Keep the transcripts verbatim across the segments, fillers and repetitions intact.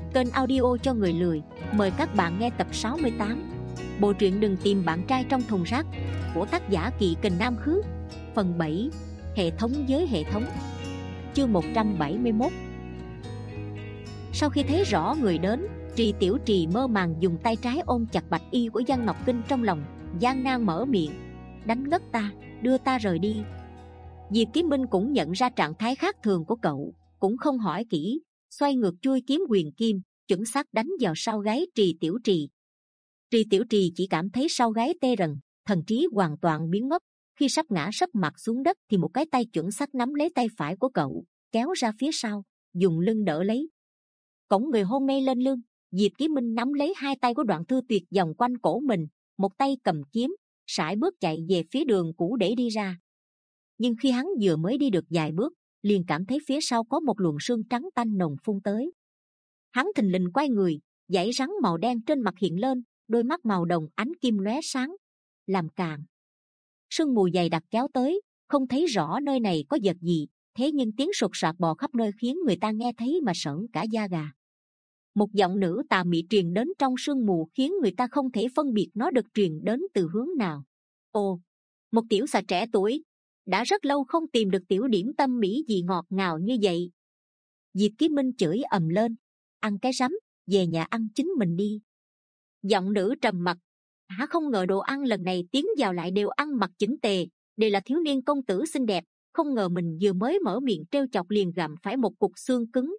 kênh audio cho người lười. Mời các bạn nghe tập sáu mươi tám. Bộ truyện Đừng tìm bạn trai trong thùng rác của tác giả Kỵ Kình Nam Khước. Phần bảy. Hệ thống với hệ thống. Chương một trăm bảy mươi mốt. Sau khi thấy rõ người đến, Trì Tiểu Trì mơ màng dùng tay trái ôm chặt bạch y của Giang Ngọc Kinh trong lòng, gian nan mở miệng: đánh ngất ta, đưa ta rời đi. Diệp Kiếm Minh cũng nhận ra trạng thái khác thường của cậu, cũng không hỏi kỹ, xoay ngược chui kiếm quyền kim, chuẩn xác đánh vào sau gáy Trì Tiểu Trì. Trì Tiểu Trì chỉ cảm thấy sau gáy tê rần, thần trí hoàn toàn biến mất. Khi sắp ngã sấp mặt xuống đất thì một cái tay chuẩn xác nắm lấy tay phải của cậu, kéo ra phía sau, dùng lưng đỡ lấy. Cổng người hôn mê lên lưng, Diệp Kiếm Minh nắm lấy hai tay của Đoạn Thư Tuyệt vòng quanh cổ mình, một tay cầm kiếm, sải bước chạy về phía đường cũ để đi ra. Nhưng khi hắn vừa mới đi được vài bước, liền cảm thấy phía sau có một luồng sương trắng tanh nồng phun tới. Hắn thình lình quay người, dãy rắn màu đen trên mặt hiện lên, đôi mắt màu đồng ánh kim lóe sáng. Làm càn. Sương mù dày đặc kéo tới, không thấy rõ nơi này có vật gì, thế nhưng tiếng sột soạt bò khắp nơi khiến người ta nghe thấy mà sởn cả da gà. Một giọng nữ tà mị truyền đến trong sương mù khiến người ta không thể phân biệt nó được truyền đến từ hướng nào. Ồ, một tiểu xà trẻ tuổi, đã rất lâu không tìm được tiểu điểm tâm mỹ gì ngọt ngào như vậy. Diệp Kiếm Minh chửi ầm lên: ăn cái rắm, về nhà ăn chính mình đi. Giọng nữ trầm mặc: hả, không ngờ đồ ăn lần này tiến vào lại đều ăn mặc chỉnh tề, đều là thiếu niên công tử xinh đẹp, không ngờ mình vừa mới mở miệng trêu chọc liền gặm phải một cục xương cứng.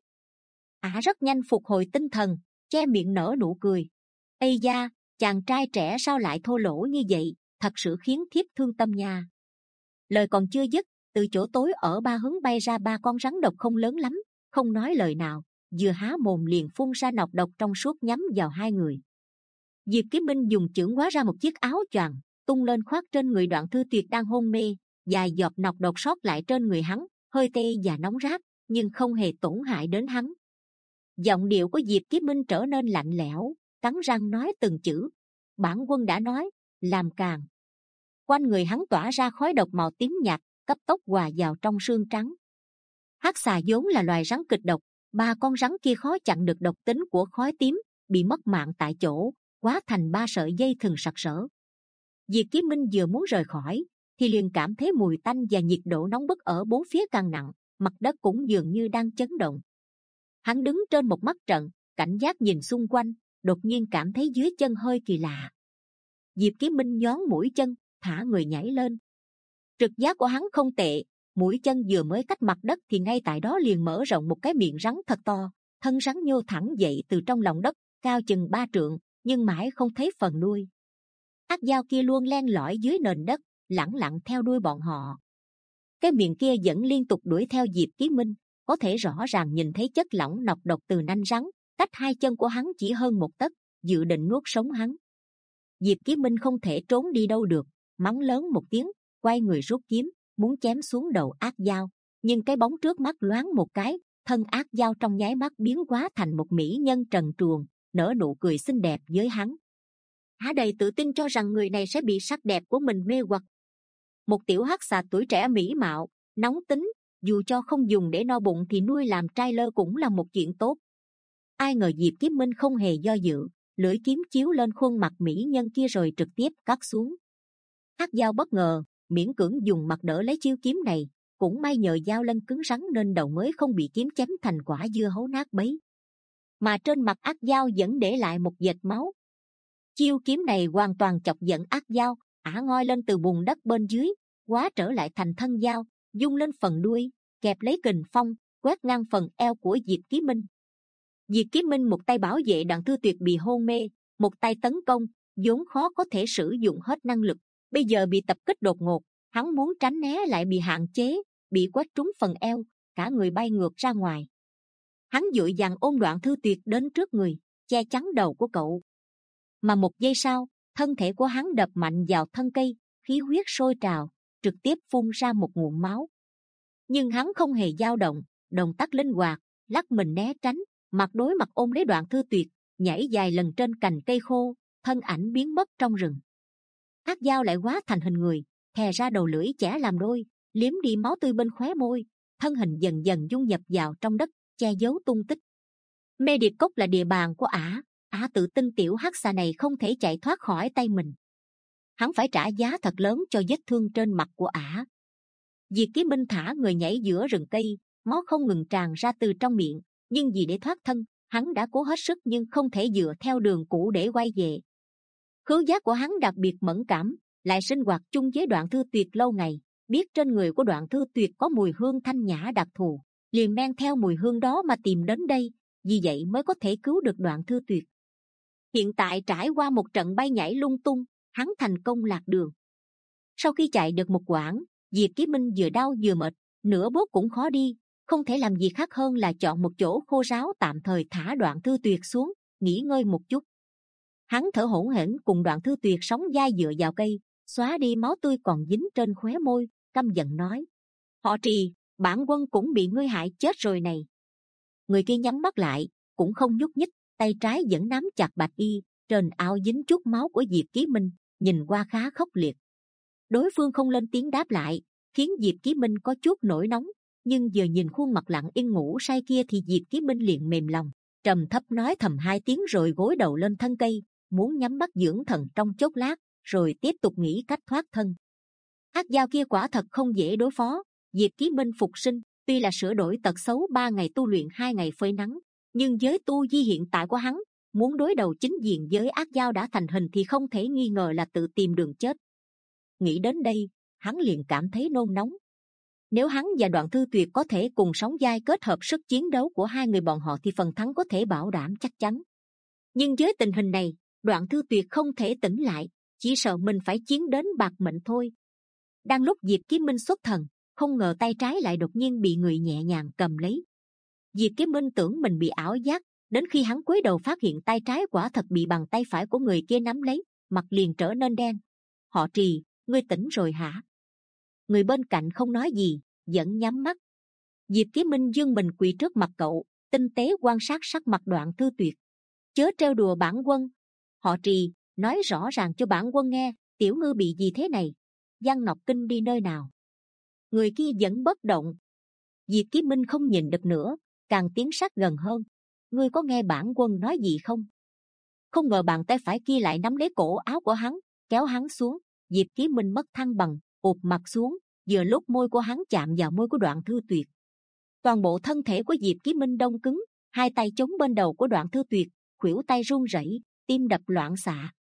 Ả rất nhanh phục hồi tinh thần, che miệng nở nụ cười. Ây da, chàng trai trẻ sao lại thô lỗ như vậy, thật sự khiến thiếp thương tâm nha. Lời còn chưa dứt, từ chỗ tối ở ba hướng bay ra ba con rắn độc không lớn lắm, không nói lời nào, vừa há mồm liền phun ra nọc độc trong suốt nhắm vào hai người. Diệp Kiếm Minh dùng chưởng hóa ra một chiếc áo choàng tung lên khoác trên người Đoạn Thư Tuyệt đang hôn mê, vài giọt nọc độc sót lại trên người hắn, hơi tê và nóng rát, nhưng không hề tổn hại đến hắn. Giọng điệu của Diệp Kiếm Minh trở nên lạnh lẽo, cắn răng nói từng chữ: bản quân đã nói, làm càn. Quanh người hắn tỏa ra khói độc màu tím nhạt, cấp tốc hòa vào trong sương trắng. Hắc xà vốn là loài rắn kịch độc, ba con rắn kia khó chặn được độc tính của khói tím, bị mất mạng tại chỗ, hóa thành ba sợi dây thừng sặc sỡ. Diệp Kiếm Minh vừa muốn rời khỏi, thì liền cảm thấy mùi tanh và nhiệt độ nóng bức ở bốn phía càng nặng, mặt đất cũng dường như đang chấn động. Hắn đứng trên một mắt trận, cảnh giác nhìn xung quanh, đột nhiên cảm thấy dưới chân hơi kỳ lạ. Diệp Kiếm Minh nhón mũi chân, thả người nhảy lên. Trực giác của hắn không tệ, mũi chân vừa mới cách mặt đất thì ngay tại đó liền mở rộng một cái miệng rắn thật to, thân rắn nhô thẳng dậy từ trong lòng đất, cao chừng ba trượng, nhưng mãi không thấy phần đuôi. Ác dao kia luôn len lỏi dưới nền đất, lẳng lặng theo đuôi bọn họ. Cái miệng kia vẫn liên tục đuổi theo Diệp Kiếm Minh, có thể rõ ràng nhìn thấy chất lỏng nọc độc từ nanh rắn, cách hai chân của hắn chỉ hơn một tấc, dự định nuốt sống hắn. Diệp Kiếm Minh không thể trốn đi đâu được, mắng lớn một tiếng, quay người rút kiếm, muốn chém xuống đầu ác dao, nhưng cái bóng trước mắt loáng một cái, thân ác dao trong nháy mắt biến hóa thành một mỹ nhân trần truồng, nở nụ cười xinh đẹp với hắn. Há đầy tự tin cho rằng người này sẽ bị sắc đẹp của mình mê hoặc. Một tiểu hắc xà tuổi trẻ mỹ mạo, nóng tính, dù cho không dùng để no bụng thì nuôi làm trai lơ cũng là một chuyện tốt. Ai ngờ Diệp Kiếm Minh không hề do dự, lưỡi kiếm chiếu lên khuôn mặt mỹ nhân kia rồi trực tiếp cắt xuống. Hắc dao bất ngờ, miễn cưỡng dùng mặt đỡ lấy chiêu kiếm này, cũng may nhờ dao lân cứng rắn nên đầu mới không bị kiếm chém thành quả dưa hấu nát bấy. Mà trên mặt ác dao vẫn để lại một vệt máu. Chiêu kiếm này hoàn toàn chọc giận ác dao, ả ngoi lên từ bùn đất bên dưới, hóa trở lại thành thân dao, dung lên phần đuôi, kẹp lấy kình phong, quét ngang phần eo của Diệp Kiếm Minh. Diệp Kiếm Minh một tay bảo vệ Đoạn Thư Tuyệt bị hôn mê, một tay tấn công, vốn khó có thể sử dụng hết năng lực, bây giờ bị tập kích đột ngột, hắn muốn tránh né lại bị hạn chế, bị quét trúng phần eo, cả người bay ngược ra ngoài. Hắn vội vàng ôm Đoạn Thư Tuyệt đến trước người, che chắn đầu của cậu. Mà một giây sau, thân thể của hắn đập mạnh vào thân cây, khí huyết sôi trào, trực tiếp phun ra một nguồn máu. Nhưng hắn không hề dao động, động tác linh hoạt, lắc mình né tránh, mặt đối mặt ôm lấy Đoạn Thư Tuyệt, nhảy dài lần trên cành cây khô, thân ảnh biến mất trong rừng. Ác dao lại hóa thành hình người, thè ra đầu lưỡi chẻ làm đôi, liếm đi máu tươi bên khóe môi, thân hình dần dần dung nhập vào trong đất, che giấu tung tích. Mê Điệp Cốc là địa bàn của ả, ả tự tin tiểu hắc xà này không thể chạy thoát khỏi tay mình. Hắn phải trả giá thật lớn cho vết thương trên mặt của ả. Diệt Ký Minh thả người nhảy giữa rừng cây, máu không ngừng tràn ra từ trong miệng, nhưng vì để thoát thân, hắn đã cố hết sức nhưng không thể dựa theo đường cũ để quay về. Khứu giác của hắn đặc biệt mẫn cảm, lại sinh hoạt chung với Đoạn Thư Tuyệt lâu ngày, biết trên người của Đoạn Thư Tuyệt có mùi hương thanh nhã đặc thù, liền men theo mùi hương đó mà tìm đến đây, vì vậy mới có thể cứu được Đoạn Thư Tuyệt. Hiện tại trải qua một trận bay nhảy lung tung, hắn thành công lạc đường. Sau khi chạy được một quãng, Diệp Ký Minh vừa đau vừa mệt, nửa bước cũng khó đi, không thể làm gì khác hơn là chọn một chỗ khô ráo tạm thời thả Đoạn Thư Tuyệt xuống, nghỉ ngơi một chút. Hắn thở hổn hển cùng Đoạn Thư Tuyệt sóng vai dựa vào cây, xóa đi máu tươi còn dính trên khóe môi, căm giận nói: Họ Trì, bản quân cũng bị ngươi hại chết rồi này. Người kia nhắm mắt lại, cũng không nhúc nhích, tay trái vẫn nắm chặt bạch y, trên áo dính chút máu của Diệp Ký Minh, nhìn qua khá khốc liệt. Đối phương không lên tiếng đáp lại, khiến Diệp Ký Minh có chút nổi nóng, nhưng vừa nhìn khuôn mặt lặng yên ngủ say kia thì Diệp Ký Minh liền mềm lòng, trầm thấp nói thầm hai tiếng rồi gối đầu lên thân cây, muốn nhắm mắt dưỡng thần trong chốc lát, rồi tiếp tục nghĩ cách thoát thân. Ác dao kia quả thật không dễ đối phó. Diệp Ký Minh phục sinh, tuy là sửa đổi tật xấu ba ngày tu luyện hai ngày phơi nắng, nhưng với tu vi hiện tại của hắn, muốn đối đầu chính diện với ác dao đã thành hình thì không thể nghi ngờ là tự tìm đường chết. Nghĩ đến đây, hắn liền cảm thấy nôn nóng. Nếu hắn và Đoạn Thư Tuyệt có thể cùng sóng vai kết hợp sức chiến đấu của hai người bọn họ thì phần thắng có thể bảo đảm chắc chắn. Nhưng với tình hình này, Đoạn Thư Tuyệt không thể tỉnh lại, chỉ sợ mình phải chiến đến bạc mệnh thôi. Đang lúc Diệp Ký Minh xuất thần, không ngờ tay trái lại đột nhiên bị người nhẹ nhàng cầm lấy. Diệp Ký Minh tưởng mình bị ảo giác, đến khi hắn cúi đầu phát hiện tay trái quả thật bị bàn tay phải của người kia nắm lấy, mặt liền trở nên đen. Họ Trì, ngươi tỉnh rồi hả? Người bên cạnh không nói gì, vẫn nhắm mắt. Diệp Ký Minh dương mình quỳ trước mặt cậu, tinh tế quan sát sắc mặt Đoạn Thư Tuyệt. Chớ trêu đùa bản quân. Họ Trì, nói rõ ràng cho bản quân nghe, tiểu ngư bị gì thế này? Giang Ngọc Kinh đi nơi nào? Người kia vẫn bất động. Diệp Ký Minh không nhìn được nữa, càng tiến sát gần hơn. Ngươi có nghe bản quân nói gì không? Không ngờ bàn tay phải kia lại nắm lấy cổ áo của hắn, kéo hắn xuống. Diệp Ký Minh mất thăng bằng, ụp mặt xuống, vừa lúc môi của hắn chạm vào môi của Đoạn Thư Tuyệt. Toàn bộ thân thể của Diệp Ký Minh đông cứng, hai tay chống bên đầu của Đoạn Thư Tuyệt, khuỷu tay run rẩy, tim đập loạn xạ.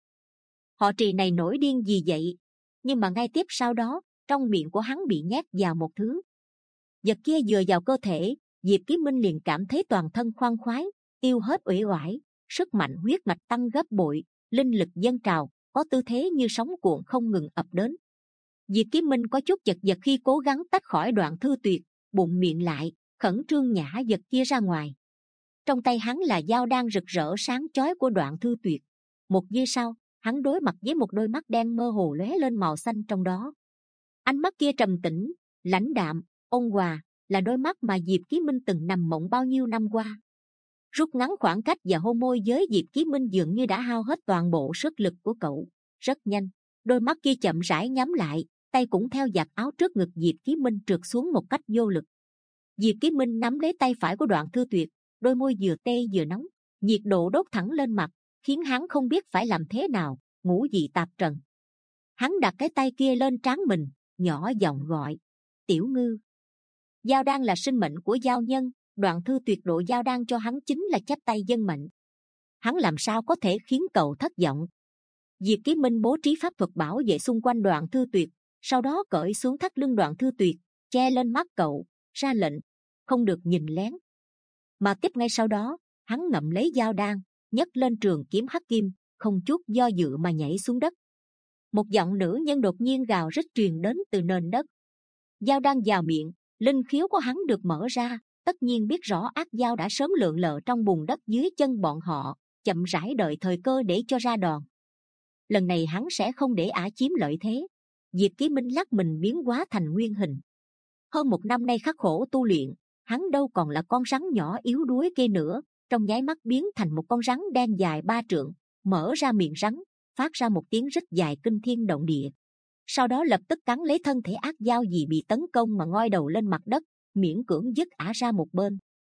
Họ Trì này nổi điên gì vậy? Nhưng mà ngay tiếp sau đó, trong miệng của hắn bị nhét vào một thứ. Vật kia vừa vào cơ thể, Diệp Ký Minh liền cảm thấy toàn thân khoan khoái, tiêu hết uể oải, sức mạnh huyết mạch tăng gấp bội, linh lực dâng trào, có tư thế như sóng cuộn không ngừng ập đến. Diệp Ký Minh có chút chật vật khi cố gắng tách khỏi Đoạn Thư Tuyệt, bụng miệng lại, khẩn trương nhả vật kia ra ngoài. Trong tay hắn là dao đang rực rỡ sáng chói của Đoạn Thư Tuyệt. Một giây sau, hắn đối mặt với một đôi mắt đen mơ hồ lóe lên màu xanh trong đó. Ánh mắt kia trầm tĩnh, lãnh đạm, ôn hòa, là đôi mắt mà Diệp Ký Minh từng nằm mộng bao nhiêu năm qua. Rút ngắn khoảng cách và hôn môi với Diệp Ký Minh dường như đã hao hết toàn bộ sức lực của cậu. Rất nhanh, đôi mắt kia chậm rãi nhắm lại, tay cũng theo giặt áo trước ngực Diệp Ký Minh trượt xuống một cách vô lực. Diệp Ký Minh nắm lấy tay phải của Đoạn Thư Tuyệt, đôi môi vừa tê vừa nóng, nhiệt độ đốt thẳng lên mặt, khiến hắn không biết phải làm thế nào, ngũ dị tạp trần. Hắn đặt cái tay kia lên trán mình, nhỏ giọng gọi: Tiểu Ngư. Giao đan là sinh mệnh của giao nhân, Đoạn Thư Tuyệt độ giao đan cho hắn chính là chắp tay dân mệnh. Hắn làm sao có thể khiến cậu thất vọng? Diệp Ký Minh bố trí pháp thuật bảo vệ xung quanh Đoạn Thư Tuyệt, sau đó cởi xuống thắt lưng Đoạn Thư Tuyệt, che lên mắt cậu, ra lệnh không được nhìn lén. Mà tiếp ngay sau đó, hắn ngậm lấy dao đan, nhấc lên trường kiếm hắc kim, không chút do dự mà nhảy xuống đất. Một giọng nữ nhân đột nhiên gào rít truyền đến từ nền đất. Dao đan vào miệng, linh khiếu của hắn được mở ra, tất nhiên biết rõ ác dao đã sớm lượn lờ trong bùn đất dưới chân bọn họ, chậm rãi đợi thời cơ để cho ra đòn. Lần này hắn sẽ không để ả chiếm lợi thế. Diệp Ký Minh lắc mình biến hóa thành nguyên hình. Hơn một năm nay khắc khổ tu luyện, hắn đâu còn là con rắn nhỏ yếu đuối kia nữa, trong nháy mắt biến thành một con rắn đen dài ba trượng, mở ra miệng rắn, phát ra một tiếng rít dài kinh thiên động địa. Sau đó lập tức cắn lấy thân thể ác dao gì bị tấn công mà ngoi đầu lên mặt đất, miễn cưỡng dứt ả ra một bên.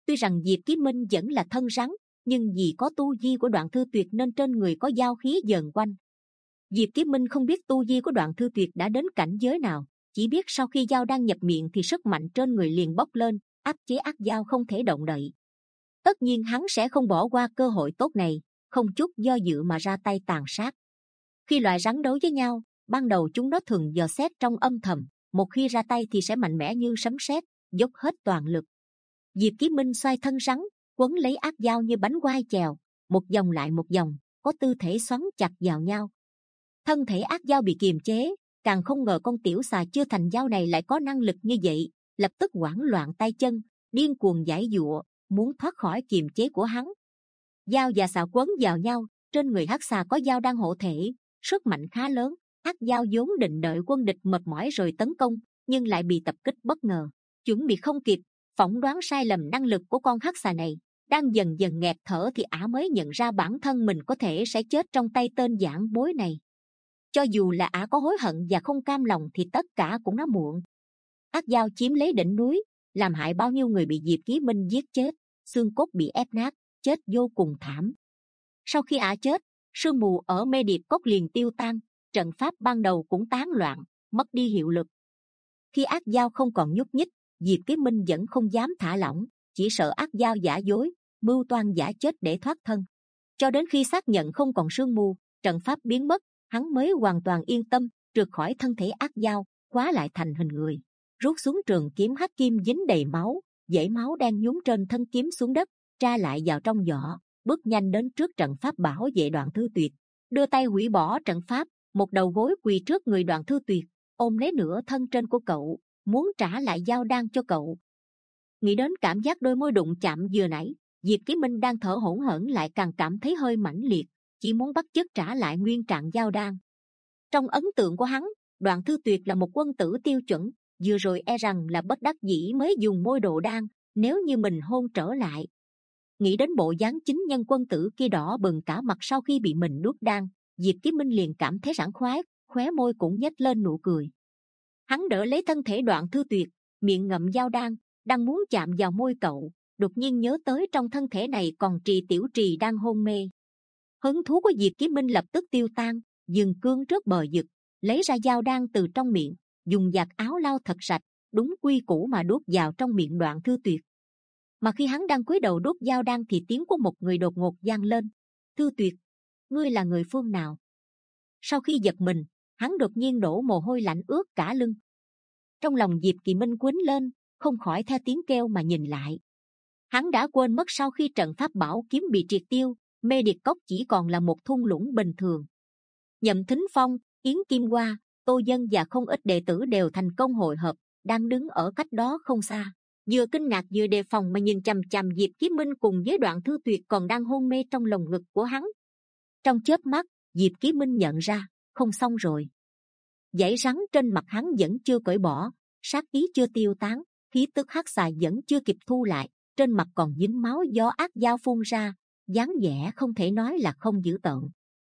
Tuy rằng Diệp Chí Minh vẫn là thân rắn, nhưng vì có tu vi của Đoạn Thư Tuyệt nên trên người có giao khí dần quanh. Diệp Chí Minh không biết tu vi của Đoạn Thư Tuyệt đã đến cảnh giới nào, chỉ biết sau khi dao đang nhập miệng thì sức mạnh trên người liền bốc lên, áp chế ác dao không thể động đậy. Tất nhiên hắn sẽ không bỏ qua cơ hội tốt này, không chút do dự mà ra tay tàn sát. Khi loài rắn đấu với nhau, ban đầu chúng nó thường dò xét trong âm thầm, một khi ra tay thì sẽ mạnh mẽ như sấm sét, dốc hết toàn lực. Diệp Chí Minh xoay thân rắn, quấn lấy ác dao như bánh quai chèo, một vòng lại một vòng, có tư thể xoắn chặt vào nhau. Thân thể ác dao bị kiềm chế, càng không ngờ con tiểu xà chưa thành dao này lại có năng lực như vậy, lập tức hoảng loạn tay chân, điên cuồng giãy giụa, muốn thoát khỏi kiềm chế của hắn. Dao và xà quấn vào nhau, trên người hắc xà có dao đang hộ thể, sức mạnh khá lớn. Hắc dao vốn định đợi quân địch mệt mỏi rồi tấn công, nhưng lại bị tập kích bất ngờ, chuẩn bị không kịp, phỏng đoán sai lầm năng lực của con hắc xà này. Đang dần dần nghẹt thở thì ả mới nhận ra bản thân mình có thể sẽ chết trong tay tên giảng bối này. Cho dù là ả có hối hận và không cam lòng thì tất cả cũng đã muộn. Ác dao chiếm lấy đỉnh núi, làm hại bao nhiêu người bị Diệp Chí Minh giết chết, xương cốt bị ép nát, chết vô cùng thảm. Sau khi ả chết, sương mù ở Mê Điệp Cốc liền tiêu tan, trận pháp ban đầu cũng tán loạn, mất đi hiệu lực. Khi ác dao không còn nhúc nhích, Diệp Chí Minh vẫn không dám thả lỏng, chỉ sợ ác dao giả dối, mưu toan giả chết để thoát thân. Cho đến khi xác nhận không còn sương mù, trận pháp biến mất, hắn mới hoàn toàn yên tâm, trượt khỏi thân thể ác dao, hóa lại thành hình người, rút xuống trường kiếm hắc kim dính đầy máu, dãy máu đang nhúng trên thân kiếm xuống đất, tra lại vào trong vỏ, bước nhanh đến trước trận pháp bảo vệ Đoạn Thư Tuyệt, đưa tay hủy bỏ trận pháp, một đầu gối quỳ trước người Đoạn Thư Tuyệt, ôm lấy nửa thân trên của cậu, muốn trả lại dao đan cho cậu. Nghĩ đến cảm giác đôi môi đụng chạm vừa nãy, Diệp Chí Minh đang thở hổn hển lại càng cảm thấy hơi mãnh liệt, chỉ muốn bắt chước trả lại nguyên trạng dao đan. Trong ấn tượng của hắn, Đoạn Thư Tuyệt là một quân tử tiêu chuẩn, vừa rồi e rằng là bất đắc dĩ mới dùng môi độ đan, nếu như mình hôn trở lại. Nghĩ đến bộ dáng chính nhân quân tử kia đỏ bừng cả mặt sau khi bị mình nuốt đan, Diệp Chí Minh liền cảm thấy sảng khoái, khóe môi cũng nhếch lên nụ cười. Hắn đỡ lấy thân thể Đoạn Thư Tuyệt, miệng ngậm dao đan, đang muốn chạm vào môi cậu, đột nhiên nhớ tới trong thân thể này còn Trì Tiểu Trì đang hôn mê. Hứng thú của Diệp Chí Minh lập tức tiêu tan, dừng cương trước bờ vực, lấy ra dao đan từ trong miệng, dùng giặt áo lau thật sạch, đúng quy củ mà đút vào trong miệng Đoạn Thư Tuyệt. Mà khi hắn đang cúi đầu đút dao đan thì tiếng của một người đột ngột vang lên. Thư Tuyệt, ngươi là người phương nào? Sau khi giật mình, hắn đột nhiên đổ mồ hôi lạnh ướt cả lưng. Trong lòng Diệp Kỳ Minh quýnh lên, không khỏi theo tiếng kêu mà nhìn lại. Hắn đã quên mất sau khi trận pháp bảo kiếm bị triệt tiêu, Mê Điệp Cốc chỉ còn là một thung lũng bình thường. Nhậm Thính Phong, Yến Kim Hoa, Tô Dân và không ít đệ tử đều thành công hội hợp, đang đứng ở cách đó không xa, vừa kinh ngạc vừa đề phòng mà nhìn chằm chằm Diệp Chí Minh cùng với Đoạn Thư Tuyệt còn đang hôn mê trong lồng ngực của hắn. Trong chớp mắt, Diệp Chí Minh nhận ra, không xong rồi. Dãy rắn trên mặt hắn vẫn chưa cởi bỏ, sát ý chưa tiêu tán, khí tức hắc xà vẫn chưa kịp thu lại, trên mặt còn dính máu do ác dao phun ra, dáng vẻ không thể nói là không dữ tợn.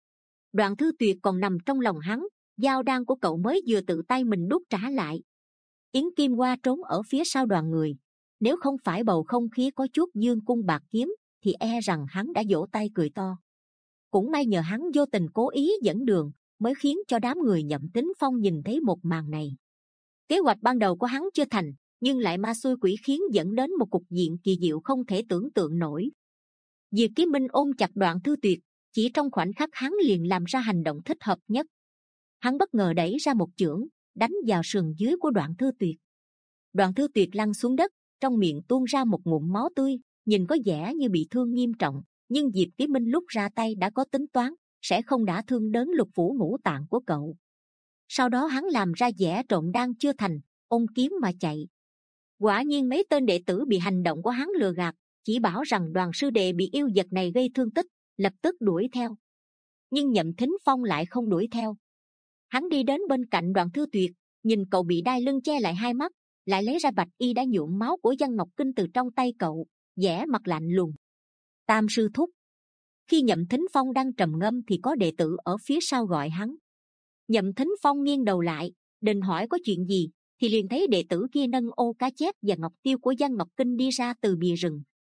Đoạn Thư Tuyệt còn nằm trong lòng hắn, dao đan của cậu mới vừa tự tay mình đút trả lại. Yến Kim Hoa trốn ở phía sau đoàn người, nếu không phải bầu không khí có chút dương cung bạc kiếm thì e rằng hắn đã vỗ tay cười to. Cũng may nhờ hắn vô tình cố ý dẫn đường mới khiến cho đám người Nhậm Thính Phong nhìn thấy một màn này. Kế hoạch ban đầu của hắn chưa thành, nhưng lại ma xui quỷ khiến dẫn đến một cục diện kỳ diệu không thể tưởng tượng nổi. Diệp Chí Minh ôm chặt Đoạn Thư Tuyệt, chỉ trong khoảnh khắc hắn liền làm ra hành động thích hợp nhất. Hắn bất ngờ đẩy ra một chưởng, đánh vào sườn dưới của Đoạn Thư Tuyệt. Đoạn Thư Tuyệt lăn xuống đất, trong miệng tuôn ra một ngụm máu tươi, nhìn có vẻ như bị thương nghiêm trọng, nhưng Diệp Chí Minh lúc ra tay đã có tính toán, sẽ không đả thương đến lục phủ ngũ tạng của cậu. Sau đó hắn làm ra vẻ trộm đan chưa thành, ôm kiếm mà chạy. Quả nhiên mấy tên đệ tử bị hành động của hắn lừa gạt, chỉ bảo rằng Đoàn sư đệ bị yêu vật này gây thương tích, lập tức đuổi theo. Nhưng Nhậm Thính Phong lại không đuổi theo. Hắn đi đến bên cạnh Đoạn Thư Tuyệt, nhìn cậu bị đai lưng che lại hai mắt, lại lấy ra bạch y đã nhuộm máu của Văn Ngọc Kinh từ trong tay cậu, vẻ mặt lạnh lùng. Tam sư thúc. Khi Nhậm Thính Phong đang trầm ngâm thì có đệ tử ở phía sau gọi hắn. Nhậm Thính Phong nghiêng đầu lại, định hỏi có chuyện gì, thì liền thấy đệ tử kia nâng ô cá chép và ngọc tiêu của Văn Ngọc Kinh đi ra từ bìa rừng.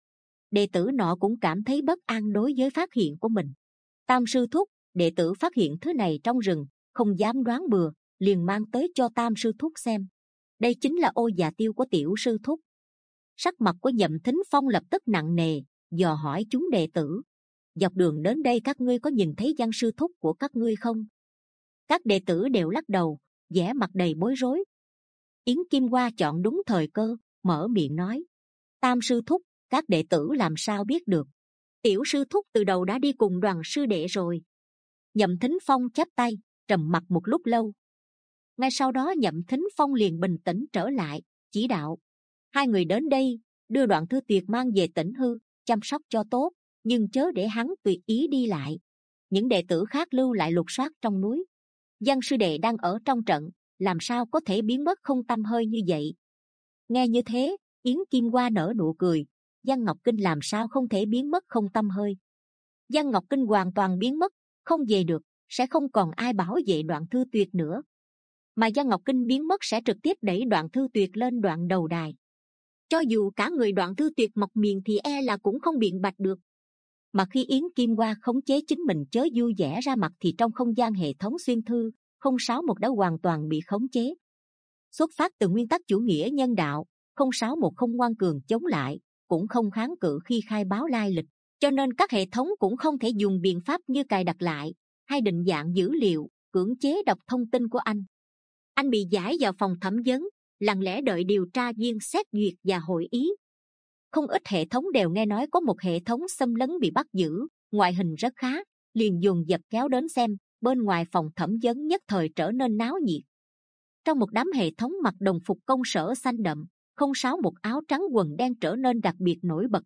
Đệ tử nọ cũng cảm thấy bất an đối với phát hiện của mình. Tam sư thúc, đệ tử phát hiện thứ này trong rừng, không dám đoán bừa, liền mang tới cho Tam sư thúc xem. Đây chính là ô già tiêu của tiểu sư thúc. Sắc mặt của Nhậm Thính Phong lập tức nặng nề, dò hỏi chúng đệ tử: dọc đường đến đây các ngươi có nhìn thấy Giang sư thúc của các ngươi không? Các đệ tử đều lắc đầu, vẻ mặt đầy bối rối. Yến Kim Hoa chọn đúng thời cơ, mở miệng nói: Tam sư thúc, các đệ tử làm sao biết được? Tiểu sư thúc từ đầu đã đi cùng đoàn sư đệ rồi. Nhậm Thính Phong chắp tay, trầm mặc một lúc lâu. Ngay sau đó Nhậm Thính Phong liền bình tĩnh trở lại, chỉ đạo: hai người đến đây, đưa Đoạn Thư Tuyệt mang về Tỉnh Hư, chăm sóc cho tốt, nhưng chớ để hắn tùy ý đi lại. Những đệ tử khác lưu lại lục soát trong núi. Giang sư đệ đang ở trong trận, làm sao có thể biến mất không tăm hơi như vậy? Nghe như thế, Yến Kim Hoa nở nụ cười. Giang Ngọc Kinh làm sao không thể biến mất không tăm hơi? Giang Ngọc Kinh hoàn toàn biến mất, không về được, sẽ không còn ai bảo vệ Đoạn Thư Tuyệt nữa. Mà Giang Ngọc Kinh biến mất sẽ trực tiếp đẩy Đoạn Thư Tuyệt lên đoạn đầu đài. Cho dù cả người Đoạn Thư Tuyệt mọc miệng thì e là cũng không biện bạch được. Mà khi Yến Kim Hoa khống chế chính mình chớ vui vẻ ra mặt thì trong không gian hệ thống xuyên thư, không sáu một đã hoàn toàn bị khống chế. Xuất phát từ nguyên tắc chủ nghĩa nhân đạo, không sáu một không ngoan cường chống lại, cũng không kháng cự khi khai báo lai lịch, cho nên các hệ thống cũng không thể dùng biện pháp như cài đặt lại hay định dạng dữ liệu, cưỡng chế đọc thông tin của anh. Anh bị giải vào phòng thẩm vấn, lặng lẽ đợi điều tra viên xét duyệt và hội ý. Không ít hệ thống đều nghe nói có một hệ thống xâm lấn bị bắt giữ, ngoại hình rất khá, liền dồn dập kéo đến xem. Bên ngoài phòng thẩm vấn nhất thời trở nên náo nhiệt. Trong một đám hệ thống mặc đồng phục công sở xanh đậm, không sáu một áo trắng quần đen trở nên đặc biệt nổi bật.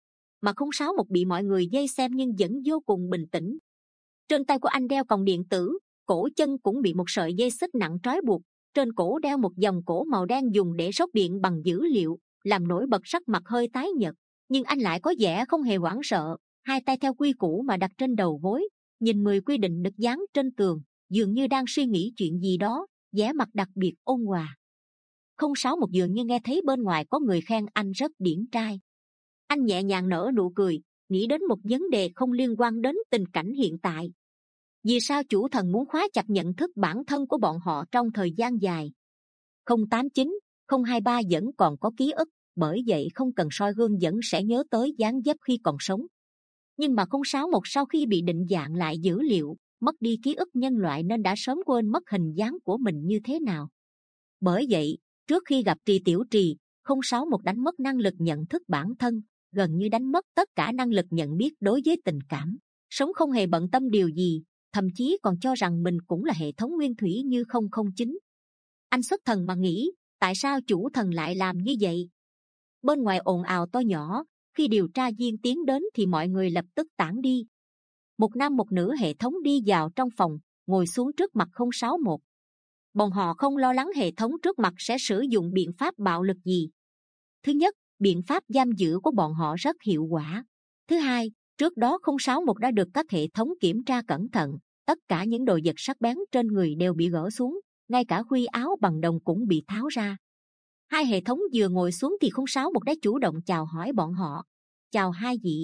Mà không sáu một bị mọi người vây xem nhưng vẫn vô cùng bình tĩnh. Trên tay của anh đeo còng điện tử, cổ chân cũng bị một sợi dây xích nặng trói buộc. Trên cổ đeo một vòng cổ màu đen dùng để sóc điện bằng dữ liệu, làm nổi bật sắc mặt hơi tái nhợt. Nhưng anh lại có vẻ không hề hoảng sợ, hai tay theo quy củ mà đặt trên đầu gối, nhìn mười quy định được dán trên tường, dường như đang suy nghĩ chuyện gì đó, vẻ mặt đặc biệt ôn hòa. Không sáu một dường như nghe thấy bên ngoài có người khen anh rất điển trai. Anh nhẹ nhàng nở nụ cười, nghĩ đến một vấn đề không liên quan đến tình cảnh hiện tại. Vì sao chủ thần muốn khóa chặt nhận thức bản thân của bọn họ trong thời gian dài? Không tám chín, không hai ba vẫn còn có ký ức, bởi vậy không cần soi gương vẫn sẽ nhớ tới dáng dấp khi còn sống. Nhưng mà không sáu một sau khi bị định dạng lại dữ liệu, mất đi ký ức nhân loại nên đã sớm quên mất hình dáng của mình như thế nào. Bởi vậy, trước khi gặp Trì Tiểu Trì, không sáu một đánh mất năng lực nhận thức bản thân, gần như đánh mất tất cả năng lực nhận biết đối với tình cảm, sống không hề bận tâm điều gì, thậm chí còn cho rằng mình cũng là hệ thống nguyên thủy như không không chín. Anh xuất thần mà nghĩ, tại sao chủ thần lại làm như vậy? Bên ngoài ồn ào to nhỏ, khi điều tra viên tiến đến thì mọi người lập tức tản đi. Một nam một nữ hệ thống đi vào trong phòng, ngồi xuống trước mặt không sáu một. Bọn họ không lo lắng hệ thống trước mặt sẽ sử dụng biện pháp bạo lực gì. Thứ nhất, biện pháp giam giữ của bọn họ rất hiệu quả. Thứ hai, trước đó không sáu một đã được các hệ thống kiểm tra cẩn thận, tất cả những đồ vật sắc bén trên người đều bị gỡ xuống, ngay cả khuy áo bằng đồng cũng bị tháo ra. Hai hệ thống vừa ngồi xuống thì không sáu một đã chủ động chào hỏi bọn họ. Chào hai vị.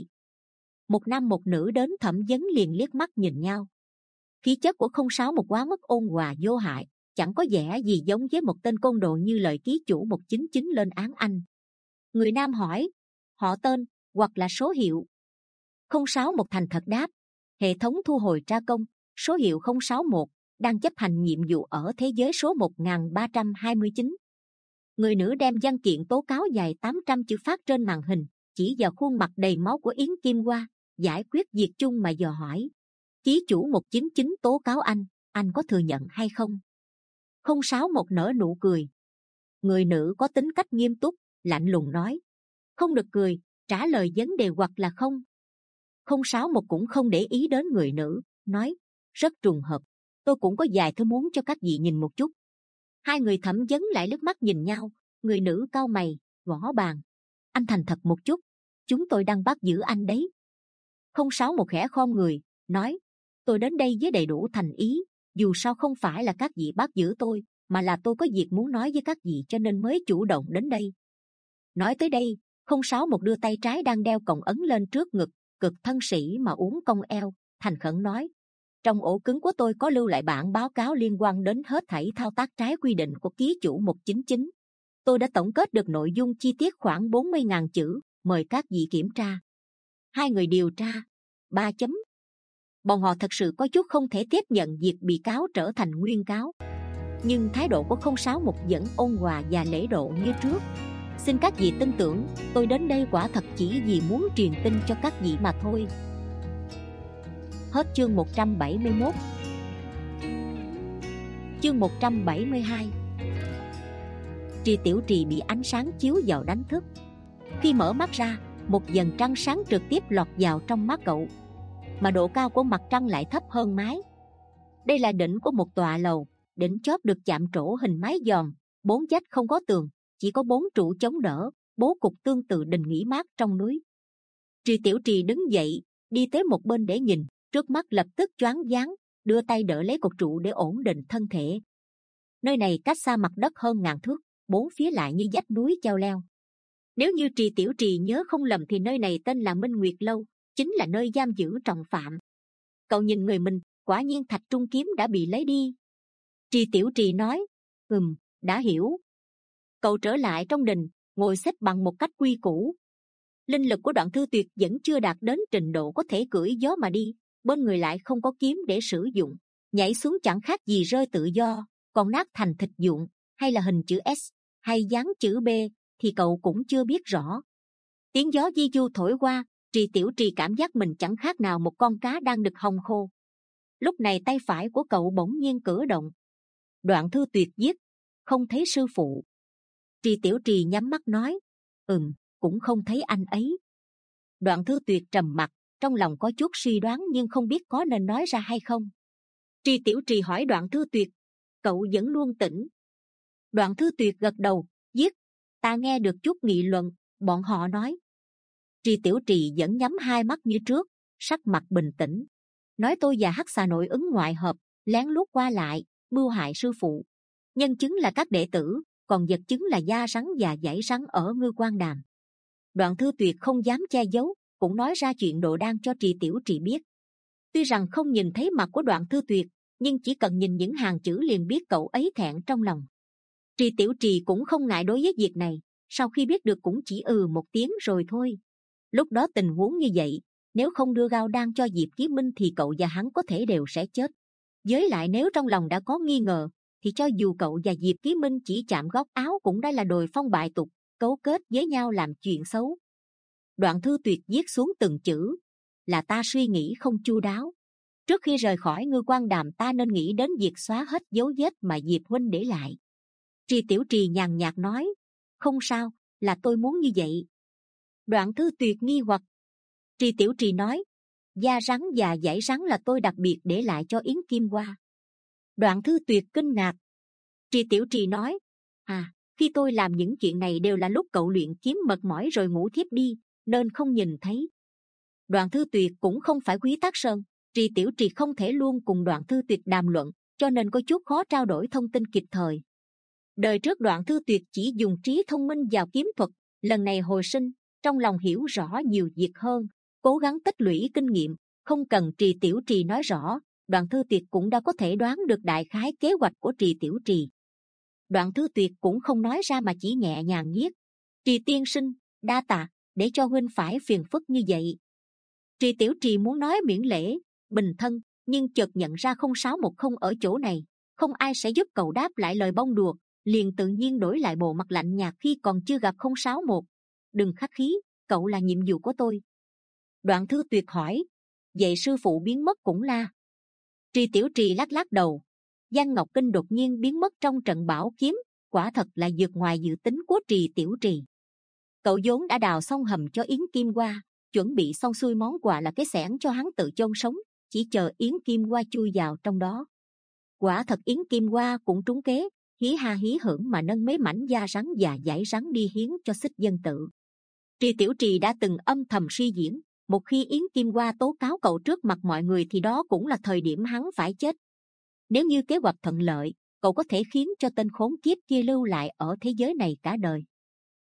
Một nam một nữ đến thẩm vấn liền liếc mắt nhìn nhau. Khí chất của không sáu một quá mức ôn hòa vô hại, chẳng có vẻ gì giống với một tên côn đồ như lời ký chủ một chín chín lên án anh. Người nam hỏi, họ tên hoặc là số hiệu. không sáu một thành thật đáp, hệ thống thu hồi tra công, số hiệu không sáu một, đang chấp hành nhiệm vụ ở thế giới số một nghìn ba trăm hai mươi chín. Người nữ đem văn kiện tố cáo dài tám trăm chữ phát trên màn hình, chỉ vào khuôn mặt đầy máu của Yến Kim Hoa, giải quyết việc chung mà dò hỏi. Ký chủ một chín chín tố cáo anh, anh có thừa nhận hay không? không sáu một nở nụ cười. Người nữ có tính cách nghiêm túc, lạnh lùng nói. Không được cười, trả lời vấn đề hoặc là không. không sáu một cũng không để ý đến người nữ, nói. Rất trùng hợp, tôi cũng có vài thứ muốn cho các vị nhìn một chút. Hai người thẩm vấn lại liếc mắt nhìn nhau, người nữ cau mày, gõ bàn. Anh thành thật một chút, chúng tôi đang bắt giữ anh đấy. không sáu một khẽ khom người, nói. Tôi đến đây với đầy đủ thành ý, dù sao không phải là các vị bắt giữ tôi, mà là tôi có việc muốn nói với các vị cho nên mới chủ động đến đây. Nói tới đây, Không sáu một đưa tay trái đang đeo còng ấn lên trước ngực, cực thân sĩ mà uốn cong eo, thành khẩn nói: trong ổ cứng của tôi có lưu lại bản báo cáo liên quan đến hết thảy thao tác trái quy định của ký chủ một chín chín. Tôi đã tổng kết được nội dung chi tiết khoảng bốn mươi nghìn chữ, mời các vị kiểm tra. Hai người điều tra. Ba chấm. Bọn họ thật sự có chút không thể tiếp nhận việc bị cáo trở thành nguyên cáo. Nhưng thái độ của không sáu một vẫn ôn hòa và lễ độ như trước. Xin các vị tin tưởng, tôi đến đây quả thật chỉ vì muốn truyền tin cho các vị mà thôi. Hết chương một trăm bảy mươi mốt. Chương một trăm bảy mươi hai. Trì Tiểu Trì bị ánh sáng chiếu vào đánh thức. Khi mở mắt ra, một vầng trăng sáng trực tiếp lọt vào trong mắt cậu, mà độ cao của mặt trăng lại thấp hơn mái. Đây là đỉnh của một tòa lầu, đỉnh chóp được chạm trổ hình mái giòn, bốn vách không có tường, chỉ có bốn trụ chống đỡ, bố cục tương tự đình nghỉ mát trong núi. Trì Tiểu Trì đứng dậy, đi tới một bên để nhìn, trước mắt lập tức choáng váng, đưa tay đỡ lấy cột trụ để ổn định thân thể. Nơi này cách xa mặt đất hơn ngàn thước, bốn phía lại như vách núi cheo leo. Nếu như Trì Tiểu Trì nhớ không lầm thì nơi này tên là Minh Nguyệt Lâu, chính là nơi giam giữ trọng phạm. Cậu nhìn người mình, quả nhiên thạch trung kiếm đã bị lấy đi. Trì Tiểu Trì nói: ừm, đã hiểu. Cậu trở lại trong đình, ngồi xếp bằng một cách quy củ. Linh lực của Đoạn Thư Tuyệt vẫn chưa đạt đến trình độ có thể cưỡi gió mà đi, bên người lại không có kiếm để sử dụng, nhảy xuống chẳng khác gì rơi tự do, còn nát thành thịt vụn, hay là hình chữ S, hay dáng chữ B, thì cậu cũng chưa biết rõ. Tiếng gió di du thổi qua, Trì Tiểu Trì cảm giác mình chẳng khác nào một con cá đang đực hong khô. Lúc này tay phải của cậu bỗng nhiên cử động. Đoạn Thư Tuyệt viết: không thấy sư phụ. Trì Tiểu Trì nhắm mắt nói: ừm, cũng không thấy anh ấy. Đoạn Thư Tuyệt trầm mặc, trong lòng có chút suy đoán nhưng không biết có nên nói ra hay không. Trì Tiểu Trì hỏi Đoạn Thư Tuyệt: cậu vẫn luôn tỉnh? Đoạn Thư Tuyệt gật đầu, viết: ta nghe được chút nghị luận, bọn họ nói. Trì Tiểu Trì vẫn nhắm hai mắt như trước, sắc mặt bình tĩnh, nói: tôi và Hắc Xà nội ứng ngoại hợp, lén lút qua lại, mưu hại sư phụ. Nhân chứng là các đệ tử, còn vật chứng là da rắn và dãy rắn ở Ngư Quan Đàm. Đoạn Thư Tuyệt không dám che giấu, cũng nói ra chuyện Đồ Đan cho Trì Tiểu Trì biết. Tuy rằng không nhìn thấy mặt của Đoạn Thư Tuyệt, nhưng chỉ cần nhìn những hàng chữ liền biết cậu ấy thẹn trong lòng. Trì Tiểu Trì cũng không ngại đối với việc này, sau khi biết được cũng chỉ ừ một tiếng rồi thôi. Lúc đó tình huống như vậy, nếu không đưa Gao Đan cho Diệp Chí Minh thì cậu và hắn có thể đều sẽ chết. Với lại nếu trong lòng đã có nghi ngờ, thì cho dù cậu và Diệp Chí Minh chỉ chạm góc áo cũng đã là đồi phong bại tục, cấu kết với nhau làm chuyện xấu. Đoạn Thư Tuyệt viết xuống từng chữ: là ta suy nghĩ không chu đáo. Trước khi rời khỏi Ngư Quan Đàm ta nên nghĩ đến việc xóa hết dấu vết mà Diệp huynh để lại. Trì Tiểu Trì nhàn nhạt nói: không sao, là tôi muốn như vậy. Đoạn Thư Tuyệt nghi hoặc. Trì Tiểu Trì nói: da rắn và dãy rắn là tôi đặc biệt để lại cho Yến Kim Hoa. Đoạn Thư Tuyệt kinh ngạc. Trì Tiểu Trì nói: à, khi tôi làm những chuyện này đều là lúc cậu luyện kiếm mệt mỏi rồi ngủ thiếp đi, nên không nhìn thấy. Đoạn Thư Tuyệt cũng không phải Quý Tác Sơn, Trì Tiểu Trì không thể luôn cùng Đoạn Thư Tuyệt đàm luận, cho nên có chút khó trao đổi thông tin kịp thời. Đời trước Đoạn Thư Tuyệt chỉ dùng trí thông minh vào kiếm thuật, lần này hồi sinh, trong lòng hiểu rõ nhiều việc hơn, cố gắng tích lũy kinh nghiệm, không cần Trì Tiểu Trì nói rõ, Đoạn Thư Tuyệt cũng đã có thể đoán được đại khái kế hoạch của Trì Tiểu Trì. Đoạn Thư Tuyệt cũng không nói ra mà chỉ nhẹ nhàng viết: Trì tiên sinh, đa tạ, để cho huynh phải phiền phức như vậy. Trì Tiểu Trì muốn nói miễn lễ, bình thân, nhưng chợt nhận ra không sáu một không ở chỗ này, không ai sẽ giúp cậu đáp lại lời bông đùa, liền tự nhiên đổi lại bộ mặt lạnh nhạt khi còn chưa gặp không sáu một. Đừng khách khí, cậu là nhiệm vụ của tôi. Đoạn Thư Tuyệt hỏi: vậy sư phụ biến mất cũng là? Trì Tiểu Trì lắc lắc đầu. Giang Ngọc Kinh đột nhiên biến mất trong trận bão kiếm, quả thật là vượt ngoài dự tính của Trì Tiểu Trì. Cậu vốn đã đào xong hầm cho Yến Kim Hoa, chuẩn bị xong xuôi món quà là cái xẻng cho hắn tự chôn sống, chỉ chờ Yến Kim Hoa chui vào trong đó. Quả thật Yến Kim Hoa cũng trúng kế, hí ha hí hưởng mà nâng mấy mảnh da rắn và dải rắn đi hiến cho Xích Dân Tự. Trì Tiểu Trì đã từng âm thầm suy diễn, một khi Yến Kim Hoa tố cáo cậu trước mặt mọi người thì đó cũng là thời điểm hắn phải chết. Nếu như kế hoạch thuận lợi, cậu có thể khiến cho tên khốn kiếp kia lưu lại ở thế giới này cả đời.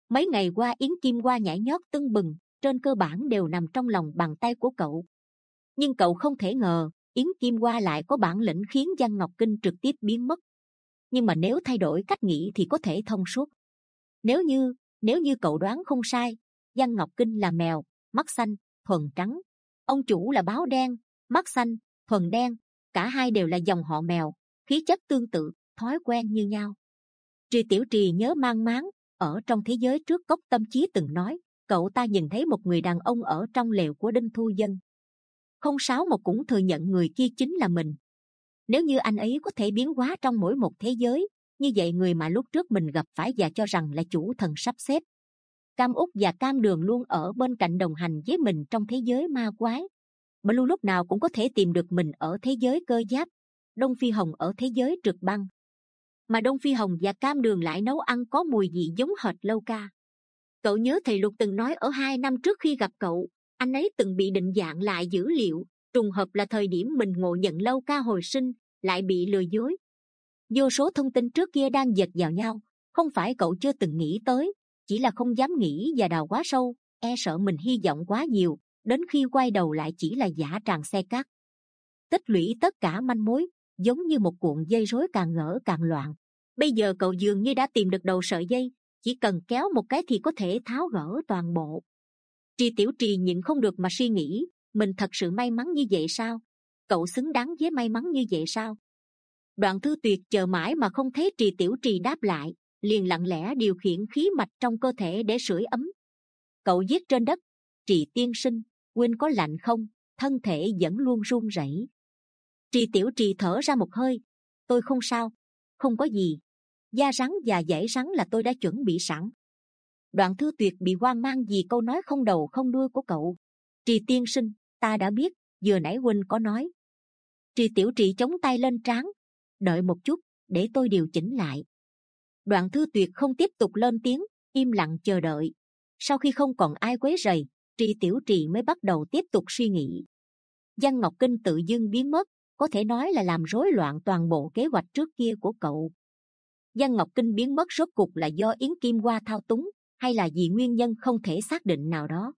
Mấy ngày qua Yến Kim Hoa nhảy nhót tưng bừng, trên cơ bản đều nằm trong lòng bàn tay của cậu. Nhưng cậu không thể ngờ Yến Kim Hoa lại có bản lĩnh khiến Giang Ngọc Kinh trực tiếp biến mất. Nhưng mà nếu thay đổi cách nghĩ thì có thể thông suốt. Nếu như, nếu như cậu đoán không sai, Giang Ngọc Kinh là mèo, mắt xanh, thuần trắng. Ông chủ là báo đen, mắt xanh, thuần đen. Cả hai đều là dòng họ mèo, khí chất tương tự, thói quen như nhau. Trì Tiểu Trì nhớ mang máng, ở trong thế giới trước Cốc Tâm Chí từng nói, cậu ta nhìn thấy một người đàn ông ở trong lều của Đinh Thu Dân. Không sáu một cũng thừa nhận người kia chính là mình. Nếu như anh ấy có thể biến hóa trong mỗi một thế giới, như vậy người mà lúc trước mình gặp phải và cho rằng là chủ thần sắp xếp. Cam Úc và Cam Đường luôn ở bên cạnh đồng hành với mình trong thế giới ma quái. Blue lúc nào cũng có thể tìm được mình ở thế giới cơ giáp, Đông Phi Hồng ở thế giới trượt băng. Mà Đông Phi Hồng và Cam Đường lại nấu ăn có mùi vị giống hệt Lâu Ca. Cậu nhớ thầy Lục từng nói ở hai năm trước khi gặp cậu, anh ấy từng bị định dạng lại dữ liệu, trùng hợp là thời điểm mình ngộ nhận Lâu Ca hồi sinh, lại bị lừa dối. Vô số thông tin trước kia đang dệt vào nhau, không phải cậu chưa từng nghĩ tới, chỉ là không dám nghĩ và đào quá sâu, e sợ mình hy vọng quá nhiều, đến khi quay đầu lại chỉ là giả tràng xe cát. Tích lũy tất cả manh mối, giống như một cuộn dây rối càng ngỡ càng loạn. Bây giờ cậu dường như đã tìm được đầu sợi dây, chỉ cần kéo một cái thì có thể tháo gỡ toàn bộ. Trì Tiểu Trì nhịn không được mà suy nghĩ, mình thật sự may mắn như vậy sao? Cậu xứng đáng với may mắn như vậy sao? Đoạn Thư Tuyệt chờ mãi mà không thấy Trì Tiểu Trì đáp lại, liền lặng lẽ điều khiển khí mạch trong cơ thể để sưởi ấm. Cậu viết trên đất, Trì tiên sinh, huynh có lạnh không? Thân thể vẫn luôn run rẩy. Trì Tiểu Trì thở ra một hơi, tôi không sao, không có gì. Da rắn và dãy rắn là tôi đã chuẩn bị sẵn. Đoạn Thư Tuyệt bị hoang mang vì câu nói không đầu không đuôi của cậu. Trì tiên sinh, ta đã biết, vừa nãy huynh có nói. Trì Tiểu Trì chống tay lên trán, đợi một chút, để tôi điều chỉnh lại. Đoạn Thư Tuyệt không tiếp tục lên tiếng, im lặng chờ đợi. Sau khi không còn ai quấy rầy, Trì Tiểu Trì mới bắt đầu tiếp tục suy nghĩ. Giang Ngọc Kinh tự dưng biến mất, có thể nói là làm rối loạn toàn bộ kế hoạch trước kia của cậu. Giang Ngọc Kinh biến mất rốt cục là do Yến Kim Hoa thao túng, hay là vì nguyên nhân không thể xác định nào đó.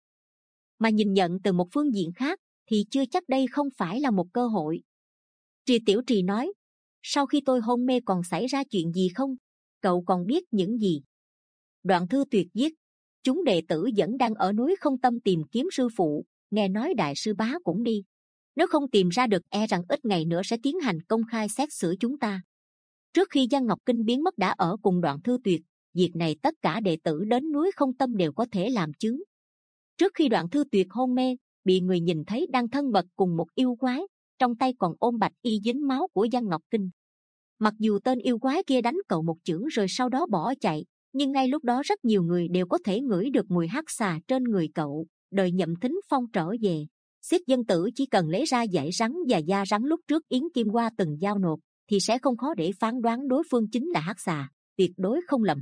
Mà nhìn nhận từ một phương diện khác, thì chưa chắc đây không phải là một cơ hội. Trì Tiểu Trì nói, sau khi tôi hôn mê còn xảy ra chuyện gì không? Cậu còn biết những gì? Đoạn Thư Tuyệt viết, chúng đệ tử vẫn đang ở núi Không Tâm tìm kiếm sư phụ, nghe nói đại sư bá cũng đi. Nếu không tìm ra được e rằng ít ngày nữa sẽ tiến hành công khai xét xử chúng ta. Trước khi Giang Ngọc Kinh biến mất đã ở cùng Đoạn Thư Tuyệt, việc này tất cả đệ tử đến núi Không Tâm đều có thể làm chứng. Trước khi Đoạn Thư Tuyệt hôn mê, bị người nhìn thấy đang thân mật cùng một yêu quái, trong tay còn ôm bạch y dính máu của Giang Ngọc Kinh. Mặc dù tên yêu quái kia đánh cậu một chưởng rồi sau đó bỏ chạy, nhưng ngay lúc đó rất nhiều người đều có thể ngửi được mùi hắc xà trên người cậu. Đời Nhậm Thính Phong trở về, Xiết Dân Tử chỉ cần lấy ra dãy rắn và da rắn lúc trước Yến Kim Hoa từng giao nộp, thì sẽ không khó để phán đoán đối phương chính là hắc xà, tuyệt đối không lầm.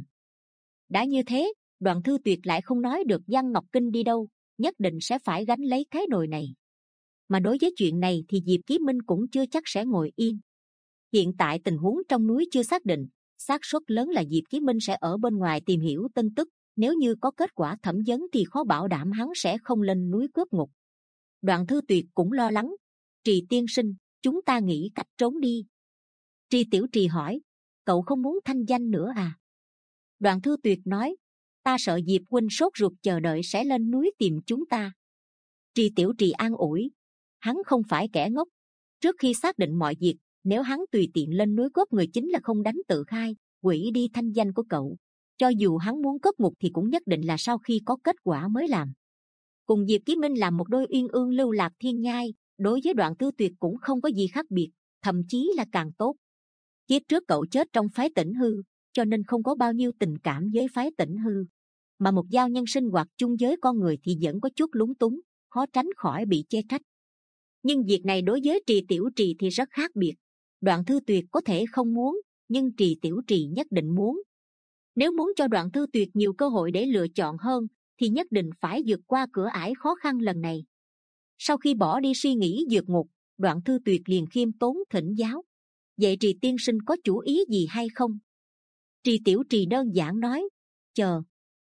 Đã như thế, Đoạn Thư Tuyệt lại không nói được Giang Ngọc Kinh đi đâu, nhất định sẽ phải gánh lấy cái nồi này. Mà đối với chuyện này thì Diệp Chí Minh cũng chưa chắc sẽ ngồi yên. Hiện tại tình huống trong núi chưa xác định, xác suất lớn là Diệp Chí Minh sẽ ở bên ngoài tìm hiểu tin tức. Nếu như có kết quả thẩm vấn thì khó bảo đảm hắn sẽ không lên núi cướp ngục. Đoạn Thư Tuyệt cũng lo lắng. Trì tiên sinh, chúng ta nghĩ cách trốn đi. Trì Tiểu Trì hỏi, cậu không muốn thanh danh nữa à? Đoạn Thư Tuyệt nói, ta sợ Diệp huynh sốt ruột chờ đợi sẽ lên núi tìm chúng ta. Trì Tiểu Trì an ủi, hắn không phải kẻ ngốc. Trước khi xác định mọi việc, nếu hắn tùy tiện lên núi cướp người chính là không đánh tự khai, hủy đi thanh danh của cậu. Cho dù hắn muốn cướp ngục thì cũng nhất định là sau khi có kết quả mới làm. Cùng Diệp Chí Minh làm một đôi uyên ương lưu lạc thiên nhai, đối với Đoạn Thư Tuyệt cũng không có gì khác biệt, thậm chí là càng tốt. Kiếp trước cậu chết trong phái Tỉnh Hư, cho nên không có bao nhiêu tình cảm với phái Tỉnh Hư. Mà một giao nhân sinh hoạt chung với con người thì vẫn có chút lúng túng, khó tránh khỏi bị chê trách. Nhưng việc này đối với Trì Tiểu Trì thì rất khác biệt. Đoạn Thư Tuyệt có thể không muốn, nhưng Trì Tiểu Trì nhất định muốn. Nếu muốn cho Đoạn Thư Tuyệt nhiều cơ hội để lựa chọn hơn, thì nhất định phải vượt qua cửa ải khó khăn lần này. Sau khi bỏ đi suy nghĩ vượt ngục, Đoạn Thư Tuyệt liền khiêm tốn thỉnh giáo. Vậy Trì tiên sinh có chủ ý gì hay không? Trì Tiểu Trì đơn giản nói, chờ.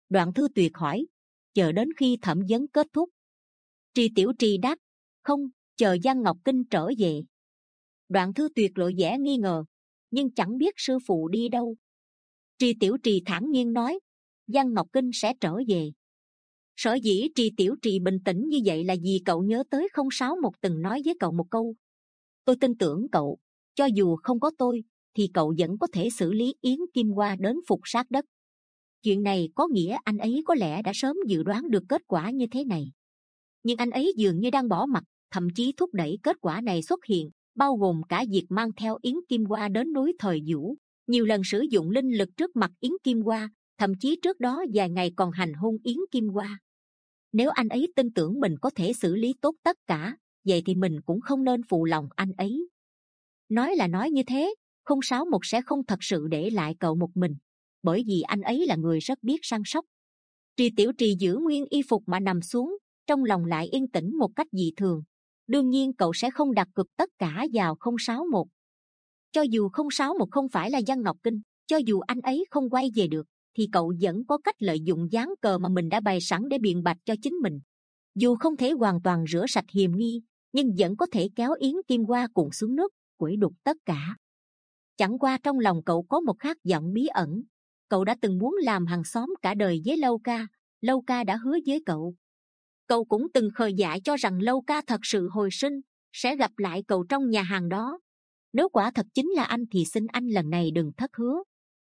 Đoạn Thư Tuyệt hỏi: chờ đến khi thẩm vấn kết thúc? Trì Tiểu Trì đáp: không, chờ Giang Ngọc Kinh trở về. Đoạn Thư Tuyệt lộ vẻ nghi ngờ: nhưng chẳng biết sư phụ đi đâu. Trì Tiểu Trì thản nhiên nói: Giang Ngọc Kinh sẽ trở về. Sở dĩ Trì Tiểu Trì bình tĩnh như vậy là vì cậu nhớ tới không sáu một từng nói với cậu một câu: tôi tin tưởng cậu, cho dù không có tôi thì cậu vẫn có thể xử lý Yến Kim Hoa đến phục sát đất. Chuyện này có nghĩa anh ấy có lẽ đã sớm dự đoán được kết quả như thế này, nhưng anh ấy dường như đang bỏ mặc, thậm chí thúc đẩy kết quả này xuất hiện, bao gồm cả việc mang theo Yến Kim Hoa đến núi Thời Vũ, nhiều lần sử dụng linh lực trước mặt Yến Kim Hoa, thậm chí trước đó vài ngày còn hành hung Yến Kim Hoa. Nếu anh ấy tin tưởng mình có thể xử lý tốt tất cả, vậy thì mình cũng không nên phụ lòng anh ấy. Nói là nói như thế, không sáu một sẽ không thật sự để lại cậu một mình, bởi vì anh ấy là người rất biết săn sóc. Trì Tiểu Trì giữ nguyên y phục mà nằm xuống, trong lòng lại yên tĩnh một cách dị thường. Đương nhiên cậu sẽ không đặt cược tất cả vào không sáu một. Cho dù không sáu một không phải là Giang Ngọc Kinh, cho dù anh ấy không quay về được, thì cậu vẫn có cách lợi dụng ván cờ mà mình đã bày sẵn để biện bạch cho chính mình. Dù không thể hoàn toàn rửa sạch hiềm nghi, nhưng vẫn có thể kéo Yến Kim Hoa cuộn xuống nước, quỷ đục tất cả. Chẳng qua trong lòng cậu có một khát vọng bí ẩn. Cậu đã từng muốn làm hàng xóm cả đời với Lâu Ca. Lâu Ca đã hứa với cậu. Cậu cũng từng khờ dại cho rằng Lâu Ca thật sự hồi sinh, sẽ gặp lại cậu trong nhà hàng đó. Nếu quả thật chính là anh thì xin anh lần này đừng thất hứa.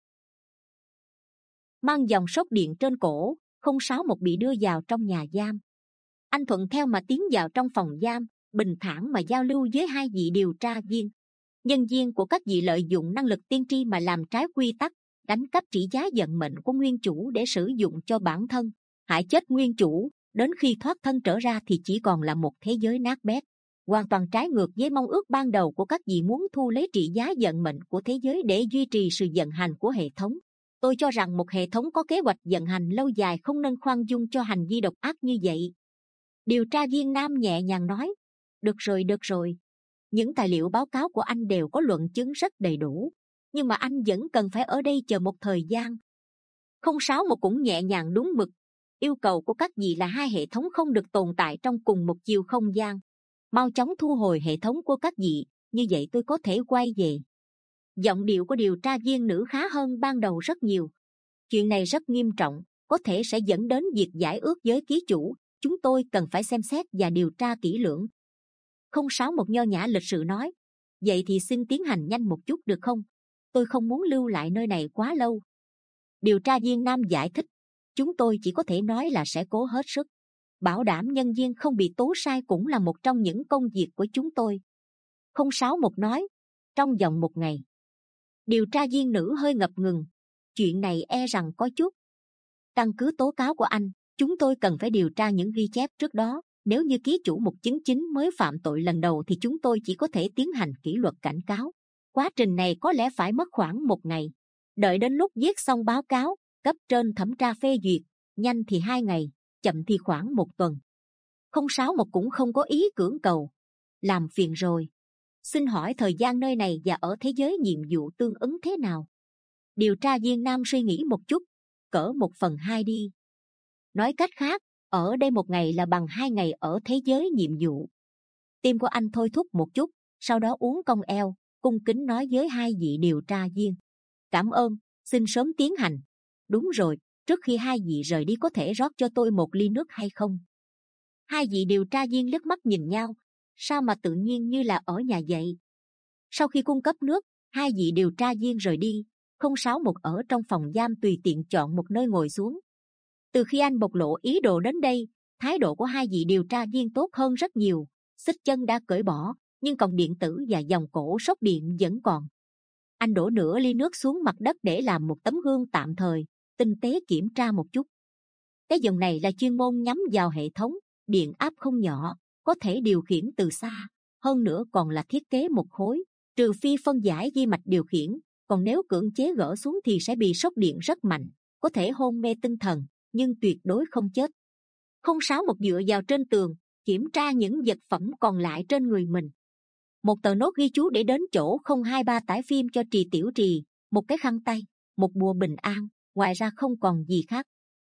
Mang dòng sốt điện trên cổ, không sáu một bị đưa vào trong nhà giam. Anh thuận theo mà tiến vào trong phòng giam, bình thản mà giao lưu với hai vị điều tra viên. Nhân viên của các vị lợi dụng năng lực tiên tri mà làm trái quy tắc, đánh cắp trị giá vận mệnh của nguyên chủ để sử dụng cho bản thân, hại chết nguyên chủ. Đến khi thoát thân trở ra thì chỉ còn là một thế giới nát bét, hoàn toàn trái ngược với mong ước ban đầu của các vị muốn thu lấy trị giá vận mệnh của thế giới để duy trì sự vận hành của hệ thống. Tôi cho rằng một hệ thống có kế hoạch vận hành lâu dài không nên khoan dung cho hành vi độc ác như vậy. Điều tra viên nam nhẹ nhàng nói: được rồi, được rồi. Những tài liệu báo cáo của anh đều có luận chứng rất đầy đủ, nhưng mà anh vẫn cần phải ở đây chờ một thời gian. Không sáu một cũng nhẹ nhàng đúng mực. Yêu cầu của các vị là hai hệ thống không được tồn tại trong cùng một chiều không gian. Mau chóng thu hồi hệ thống của các vị, như vậy tôi có thể quay về. Giọng điệu của điều tra viên nữ khá hơn ban đầu rất nhiều. Chuyện này rất nghiêm trọng, có thể sẽ dẫn đến việc giải ước với ký chủ. Chúng tôi cần phải xem xét và điều tra kỹ lưỡng. Không sáu một nho nhã lịch sự nói: vậy thì xin tiến hành nhanh một chút được không? Tôi không muốn lưu lại nơi này quá lâu. Điều tra viên nam giải thích: chúng tôi chỉ có thể nói là sẽ cố hết sức. Bảo đảm nhân viên không bị tố sai cũng là một trong những công việc của chúng tôi. Không sáu một nói: trong vòng một ngày. Điều tra viên nữ hơi ngập ngừng. Chuyện này e rằng có chút. Căn cứ tố cáo của anh, chúng tôi cần phải điều tra những ghi chép trước đó. Nếu như ký chủ một chín chín mới phạm tội lần đầu thì chúng tôi chỉ có thể tiến hành kỷ luật cảnh cáo. Quá trình này có lẽ phải mất khoảng một ngày. Đợi đến lúc viết xong báo cáo, cấp trên thẩm tra phê duyệt, nhanh thì hai ngày, chậm thì khoảng một tuần. Không sáu một cũng không có ý cưỡng cầu. Làm phiền rồi. Xin hỏi thời gian nơi này và ở thế giới nhiệm vụ tương ứng thế nào? Điều tra viên nam suy nghĩ một chút. Cỡ một phần hai đi. Nói cách khác, ở đây một ngày là bằng hai ngày ở thế giới nhiệm vụ. Tim của anh thôi thúc một chút, sau đó uống cong eo, cung kính nói với hai vị điều tra viên: cảm ơn, xin sớm tiến hành. Đúng rồi, trước khi hai vị rời đi có thể rót cho tôi một ly nước hay không? Hai vị điều tra viên liếc mắt nhìn nhau, sao mà tự nhiên như là ở nhà vậy? Sau khi cung cấp nước, hai vị điều tra viên rời đi. Không sáu một ở trong phòng giam tùy tiện chọn một nơi ngồi xuống. Từ khi anh bộc lộ ý đồ đến đây, thái độ của hai vị điều tra viên tốt hơn rất nhiều. Xích chân đã cởi bỏ, nhưng còng điện tử và dòng cổ sốc điện vẫn còn. Anh đổ nửa ly nước xuống mặt đất để làm một tấm gương tạm thời, tinh tế kiểm tra một chút. Cái dòng này là chuyên môn nhắm vào hệ thống, điện áp không nhỏ, có thể điều khiển từ xa. Hơn nữa còn là thiết kế một khối, trừ phi phân giải vi mạch điều khiển, còn nếu cưỡng chế gỡ xuống thì sẽ bị sốc điện rất mạnh, có thể hôn mê tinh thần, nhưng tuyệt đối không chết. Không sáu một dựa vào trên tường, kiểm tra những vật phẩm còn lại trên người mình. Một tờ nốt ghi chú để đến chỗ không hai ba tải phim cho Trì Tiểu Trì, một cái khăn tay, một bùa bình an, ngoài ra không còn gì khác.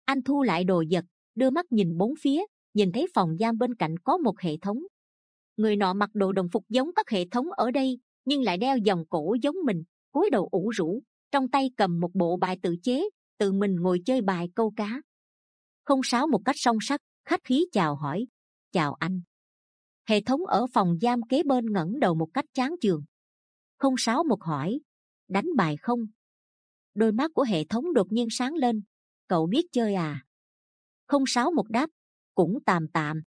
Anh thu lại đồ vật, đưa mắt nhìn bốn phía, nhìn thấy phòng giam bên cạnh có một hệ thống. Người nọ mặc đồ đồng phục giống các hệ thống ở đây, nhưng lại đeo vòng cổ giống mình, cúi đầu ủ rũ, trong tay cầm một bộ bài tự chế, tự mình ngồi chơi bài câu cá. Không sáu một cách song sắc, khách khí chào hỏi. Chào anh. Hệ thống ở phòng giam kế bên ngẩng đầu một cách chán chường. Không sáu một hỏi, đánh bài không? Đôi mắt của hệ thống đột nhiên sáng lên. Cậu biết chơi à? Không sáu một đáp, cũng tạm tạm.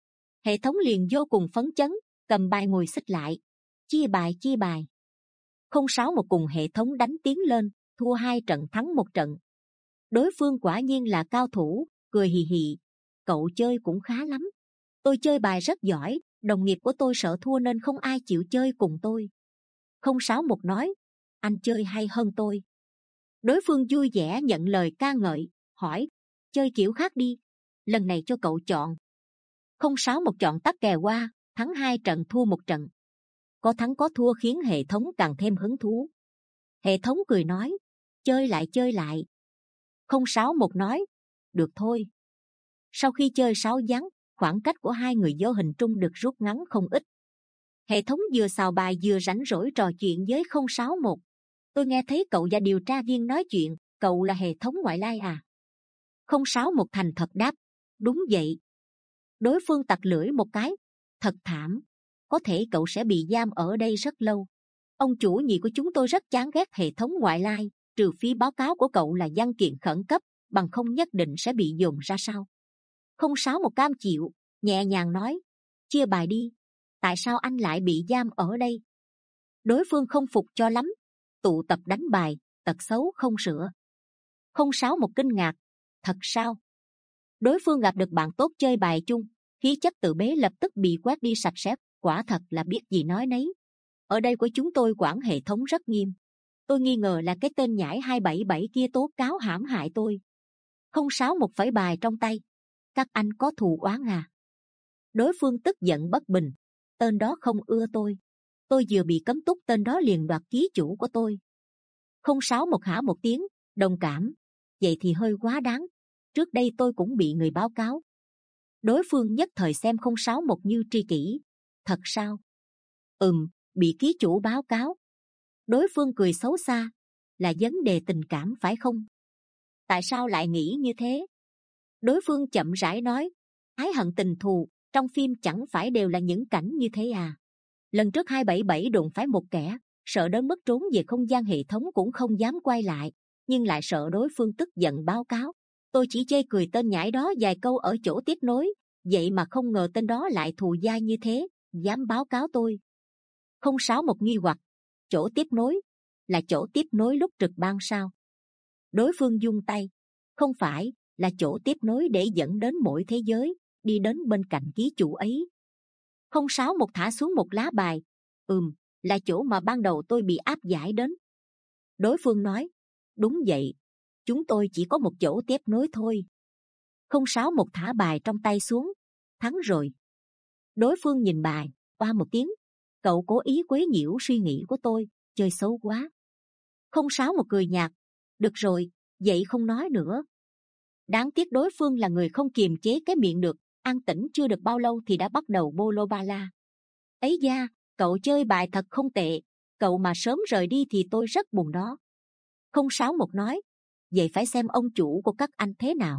Hệ thống liền vô cùng phấn chấn, cầm bài ngồi xích lại. Chia bài chia bài. Không sáu một cùng hệ thống đánh tiến lên, thua hai trận thắng một trận. Đối phương quả nhiên là cao thủ, cười hì hì. Cậu chơi cũng khá lắm. Tôi chơi bài rất giỏi, đồng nghiệp của tôi sợ thua nên không ai chịu chơi cùng tôi. Không sáu một nói, anh chơi hay hơn tôi. Đối phương vui vẻ nhận lời ca ngợi, hỏi, chơi kiểu khác đi, lần này cho cậu chọn. Không sáu một chọn tắc kè qua, thắng hai trận thua một trận. Có thắng có thua khiến hệ thống càng thêm hứng thú. Hệ thống cười nói, chơi lại chơi lại. Không sáu một nói, được thôi. Sau khi chơi sáu ván, khoảng cách của hai người vô hình trung được rút ngắn không ít. Hệ thống vừa xào bài vừa rảnh rỗi trò chuyện với không sáu một. Tôi nghe thấy cậu và điều tra viên nói chuyện, cậu là hệ thống ngoại lai à? Không sáu một thành thật đáp, đúng vậy. Đối phương tặc lưỡi một cái, thật thảm. Có thể cậu sẽ bị giam ở đây rất lâu. Ông chủ nhiệm của chúng tôi rất chán ghét hệ thống ngoại lai, trừ phi báo cáo của cậu là văn kiện khẩn cấp, bằng không nhất định sẽ bị dồn ra sau. Không sáu một cam chịu, nhẹ nhàng nói, chia bài đi. Tại sao anh lại bị giam ở đây? Đối phương không phục cho lắm, tụ tập đánh bài, tật xấu không sửa. Không sáu một kinh ngạc, thật sao? Đối phương gặp được bạn tốt chơi bài chung, khí chất tự bế lập tức bị quét đi sạch sẽ, quả thật là biết gì nói nấy. Ở đây của chúng tôi quản hệ thống rất nghiêm. Tôi nghi ngờ là cái tên nhãi hai bảy bảy kia tố cáo hãm hại tôi. Không sáu một phẩy bài trong tay, các anh có thù oán à? Đối phương tức giận bất bình, tên đó không ưa tôi. Tôi vừa bị cấm túc, tên đó liền đoạt ký chủ của tôi. Không sáu một hả một tiếng, đồng cảm. Vậy thì hơi quá đáng. Trước đây tôi cũng bị người báo cáo. Đối phương nhất thời xem không sáu một như tri kỷ. Thật sao? Ừm, bị ký chủ báo cáo. Đối phương cười xấu xa. Là vấn đề tình cảm phải không? Tại sao lại nghĩ như thế? Đối phương chậm rãi nói, ái hận tình thù, trong phim chẳng phải đều là những cảnh như thế à? Lần trước hai bảy bảy đụng phải một kẻ, sợ đến mức trốn về không gian hệ thống cũng không dám quay lại, nhưng lại sợ đối phương tức giận báo cáo. Tôi chỉ chê cười tên nhãi đó vài câu ở chỗ tiếp nối, vậy mà không ngờ tên đó lại thù dai như thế, dám báo cáo tôi. Không sáu một nghi hoặc, chỗ tiếp nối là chỗ tiếp nối lúc trực ban sao? Đối phương giung tay, không phải, là chỗ tiếp nối để dẫn đến mỗi thế giới, đi đến bên cạnh ký chủ ấy. Không sáu một thả xuống một lá bài, ừm, là chỗ mà ban đầu tôi bị áp giải đến. Đối phương nói, đúng vậy, chúng tôi chỉ có một chỗ tiếp nối thôi. Không sáu một thả bài trong tay xuống, thắng rồi. Đối phương nhìn bài, oa một tiếng, cậu cố ý quấy nhiễu suy nghĩ của tôi, chơi xấu quá. Không sáu một cười nhạt, được rồi, vậy không nói nữa. Đáng tiếc đối phương là người không kiềm chế cái miệng được, an tĩnh chưa được bao lâu thì đã bắt đầu bô lô ba la. Ấy da, cậu chơi bài thật không tệ, cậu mà sớm rời đi thì tôi rất buồn đó. Không sáu một nói, vậy phải xem ông chủ của các anh thế nào.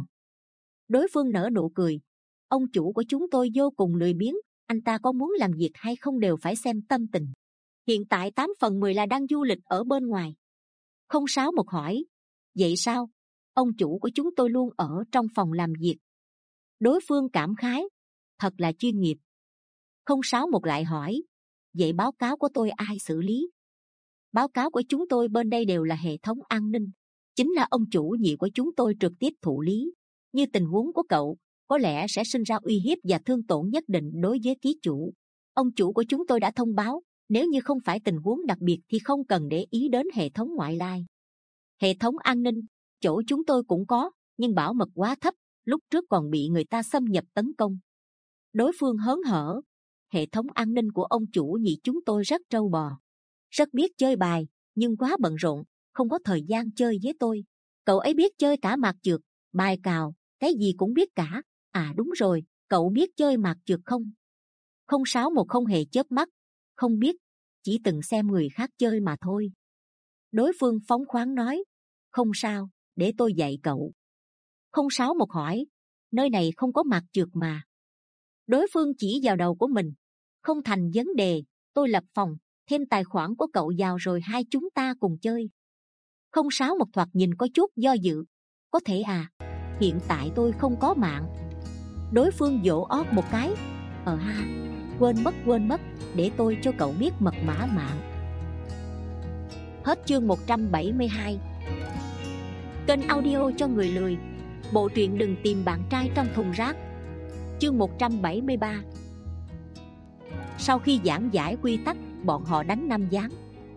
Đối phương nở nụ cười, ông chủ của chúng tôi vô cùng lười biếng, anh ta có muốn làm việc hay không đều phải xem tâm tình. Hiện tại tám phần mười là đang du lịch ở bên ngoài. Không sáu một hỏi, vậy sao? Ông chủ của chúng tôi luôn ở trong phòng làm việc. Đối phương cảm khái, thật là chuyên nghiệp. Không sáu một lại hỏi, vậy báo cáo của tôi ai xử lý? Báo cáo của chúng tôi bên đây đều là hệ thống an ninh, chính là ông chủ nhiệm của chúng tôi trực tiếp thụ lý. Như tình huống của cậu, có lẽ sẽ sinh ra uy hiếp và thương tổn nhất định đối với ký chủ. Ông chủ của chúng tôi đã thông báo, nếu như không phải tình huống đặc biệt thì không cần để ý đến hệ thống ngoại lai. Hệ thống an ninh, chỗ chúng tôi cũng có, nhưng bảo mật quá thấp, lúc trước còn bị người ta xâm nhập tấn công. Đối phương hớn hở, hệ thống an ninh của ông chủ nhị chúng tôi rất trâu bò, rất biết chơi bài, nhưng quá bận rộn, không có thời gian chơi với tôi. Cậu ấy biết chơi cả mạc trượt, Bài cào, cái gì cũng biết cả. À đúng rồi, cậu biết chơi mạc trượt không? Không sáu một không hề chớp mắt. Không biết, chỉ từng xem người khác chơi mà thôi. Đối phương phóng khoáng nói. Không sao, để tôi dạy cậu. Không sáu một hỏi. Nơi này không có mạc trượt mà. Đối phương chỉ vào đầu của mình. Không thành vấn đề, tôi lập phòng, thêm tài khoản của cậu vào rồi hai chúng ta cùng chơi. Không sáu một thoạt nhìn có chút do dự. Có thể à, hiện tại tôi không có mạng. Đối phương vỗ ót một cái. Ờ ha, quên mất quên mất, để tôi cho cậu biết mật mã mạng. Hết chương một trăm bảy mươi hai. Kênh audio cho người lười. Bộ truyện Đừng Tìm Bạn Trai Trong Thùng Rác. Chương một trăm bảy mươi ba. Sau khi giảng giải quy tắc, bọn họ đánh năm ván.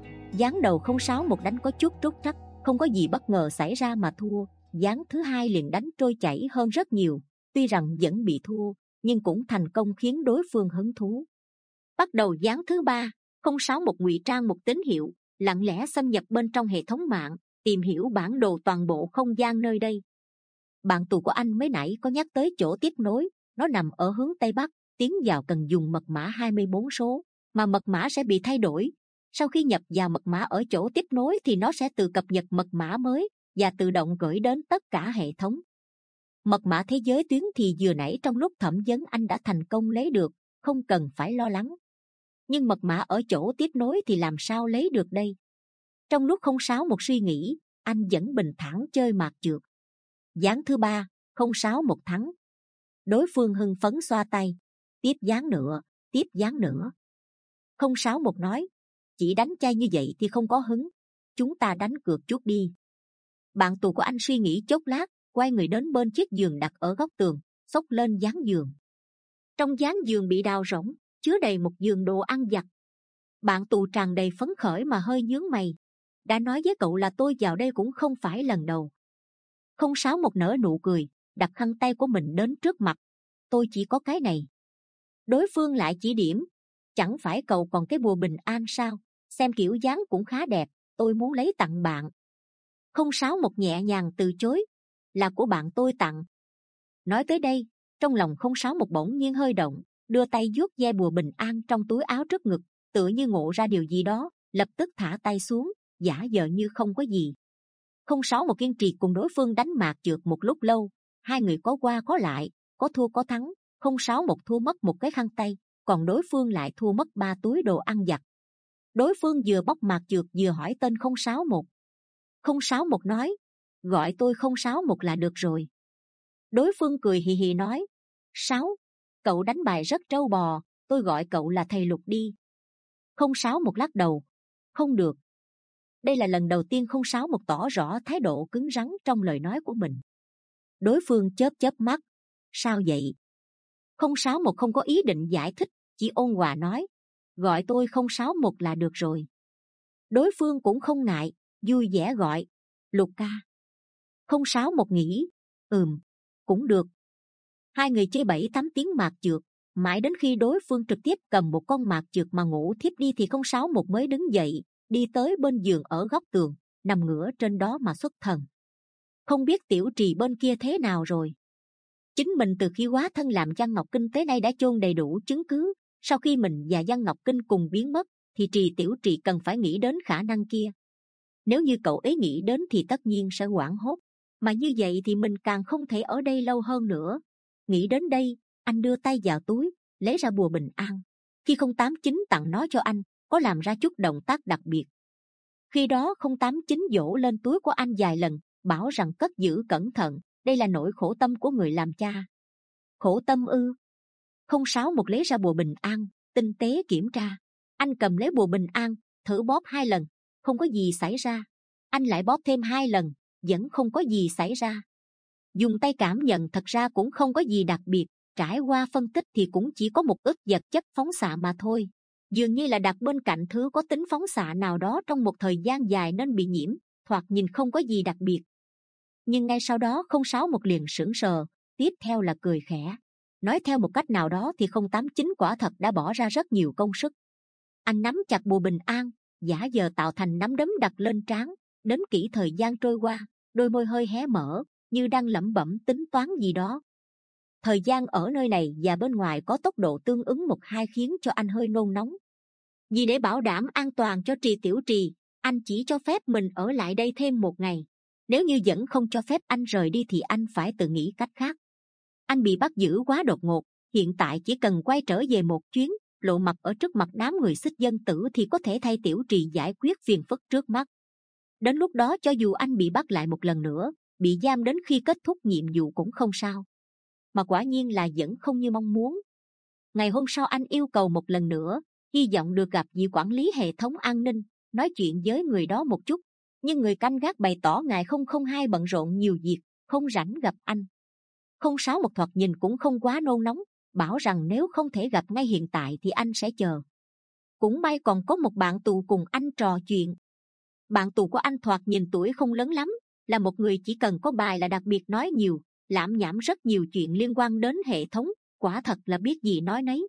Ván đầu không sáu một đánh có chút trúc trắc, không có gì bất ngờ xảy ra mà thua. Ván thứ hai liền đánh trôi chảy hơn rất nhiều. Tuy rằng vẫn bị thua, nhưng cũng thành công khiến đối phương hứng thú. Bắt đầu ván thứ ba, không sáu một ngụy trang một tín hiệu, lặng lẽ xâm nhập bên trong hệ thống mạng, tìm hiểu bản đồ toàn bộ không gian nơi đây. Bạn tù của anh mới nãy có nhắc tới chỗ tiếp nối, nó nằm ở hướng tây bắc, tiến vào cần dùng mật mã hai mươi bốn số, mà mật mã sẽ bị thay đổi. Sau khi nhập vào mật mã ở chỗ tiếp nối thì nó sẽ tự cập nhật mật mã mới và tự động gửi đến tất cả hệ thống. Mật mã thế giới tuyến thì vừa nãy trong lúc thẩm vấn anh đã thành công lấy được, không cần phải lo lắng. Nhưng mật mã ở chỗ tiếp nối thì làm sao lấy được đây? Trong lúc không sáu một suy nghĩ, anh vẫn bình thản chơi mạc trượt. Ván thứ ba, không sáu một thắng. Đối phương hưng phấn xoa tay. Tiếp ván nữa, tiếp ván nữa. Không sáu một nói, chỉ đánh chay như vậy thì không có hứng. Chúng ta đánh cược chút đi. Bạn tù của anh suy nghĩ chốc lát, quay người đến bên chiếc giường đặt ở góc tường, xốc lên ván giường. Trong ván giường bị đào rỗng, chứa đầy một giường đồ ăn vặt. Bạn tù tràn đầy phấn khởi mà hơi nhướng mày. Đã nói với cậu là tôi vào đây cũng không phải lần đầu. Không sáu một nở nụ cười, đặt khăn tay của mình đến trước mặt. Tôi chỉ có cái này. Đối phương lại chỉ điểm. Chẳng phải cậu còn cái bùa bình an sao? Xem kiểu dáng cũng khá đẹp, tôi muốn lấy tặng bạn. Không sáu một nhẹ nhàng từ chối. Là của bạn tôi tặng. Nói tới đây, trong lòng không sáu một bỗng nhiên hơi động, đưa tay vuốt ve bùa bình an trong túi áo trước ngực, tựa như ngộ ra điều gì đó, lập tức thả tay xuống, giả vờ như không có gì. Không sáu một kiên trì cùng đối phương đánh mạc trượt một lúc lâu, hai người có qua có lại, có thua có thắng. Không sáu một thua mất một cái khăn tay, còn đối phương lại thua mất ba túi đồ ăn vặt. Đối phương vừa bóc mạc trượt vừa hỏi tên không sáu một. Không sáu một nói, gọi tôi không sáu một là được rồi. Đối phương cười hì hì nói, sáu, cậu đánh bài rất trâu bò, tôi gọi cậu là thầy Lục đi. Không sáu một lắc đầu, không được. Đây là lần đầu tiên không sáu một tỏ rõ thái độ cứng rắn trong lời nói của mình. Đối phương chớp chớp mắt, sao vậy? Không sáu một không có ý định giải thích, chỉ ôn hòa nói, gọi tôi không sáu một là được rồi. Đối phương cũng không ngại, vui vẻ gọi, Lục ca. Không sáu một nghĩ, ừm, cũng được. Hai người chơi bảy tám tiếng mạc trượt, mãi đến khi đối phương trực tiếp cầm một con mạc trượt mà ngủ thiếp đi thì không sáu một mới đứng dậy, đi tới bên giường ở góc tường, nằm ngửa trên đó mà xuất thần. Không biết tiểu trì bên kia thế nào rồi. Chính mình từ khi hóa thân làm Giang Ngọc Kinh tới nay đã chôn đầy đủ chứng cứ. Sau khi mình và Giang Ngọc Kinh cùng biến mất, thì trì tiểu trì cần phải nghĩ đến khả năng kia. Nếu như cậu ấy nghĩ đến thì tất nhiên sẽ hoảng hốt. Mà như vậy thì mình càng không thể ở đây lâu hơn nữa. Nghĩ đến đây, anh đưa tay vào túi, lấy ra bùa bình an. Khi không tám chín tặng nó cho anh, có làm ra chút động tác đặc biệt. Khi đó không tám chín vỗ lên túi của anh vài lần, bảo rằng cất giữ cẩn thận. Đây là nỗi khổ tâm của người làm cha. Khổ tâm ư? Không sáu một lấy ra bùa bình an, tinh tế kiểm tra. Anh cầm lấy bùa bình an, thử bóp hai lần, không có gì xảy ra. Anh lại bóp thêm hai lần, vẫn không có gì xảy ra. Dùng tay cảm nhận thật ra cũng không có gì đặc biệt. Trải qua phân tích thì cũng chỉ có một ít vật chất phóng xạ mà thôi. Dường như là đặt bên cạnh thứ có tính phóng xạ nào đó trong một thời gian dài nên bị nhiễm, thoạt nhìn không có gì đặc biệt. Nhưng ngay sau đó không sáu một liền sững sờ, tiếp theo là cười khẽ. Nói theo một cách nào đó thì không tám chín quả thật đã bỏ ra rất nhiều công sức. Anh nắm chặt bùa bình an, giả vờ tạo thành nắm đấm đặt lên trán. Đến kỹ thời gian trôi qua, đôi môi hơi hé mở, như đang lẩm bẩm tính toán gì đó. Thời gian ở nơi này và bên ngoài có tốc độ tương ứng một hai khiến cho anh hơi nôn nóng. Vì để bảo đảm an toàn cho Trì Tiểu Trì, anh chỉ cho phép mình ở lại đây thêm một ngày. Nếu như vẫn không cho phép anh rời đi thì anh phải tự nghĩ cách khác. Anh bị bắt giữ quá đột ngột, hiện tại chỉ cần quay trở về một chuyến, lộ mặt ở trước mặt đám người xích dân tử thì có thể thay Tiểu Trì giải quyết phiền phức trước mắt. Đến lúc đó cho dù anh bị bắt lại một lần nữa, bị giam đến khi kết thúc nhiệm vụ cũng không sao. Mà quả nhiên là vẫn không như mong muốn. Ngày hôm sau anh yêu cầu một lần nữa, hy vọng được gặp vị quản lý hệ thống an ninh, nói chuyện với người đó một chút. Nhưng người canh gác bày tỏ ngài không không hai bận rộn nhiều việc, không rảnh gặp anh. Không sáu một thoạt nhìn cũng không quá nôn nóng, bảo rằng nếu không thể gặp ngay hiện tại thì anh sẽ chờ. Cũng may còn có một bạn tù cùng anh trò chuyện. Bạn tù của anh thoạt nhìn tuổi không lớn lắm, là một người chỉ cần có bài là đặc biệt nói nhiều, lảm nhảm rất nhiều chuyện liên quan đến hệ thống, quả thật là biết gì nói nấy.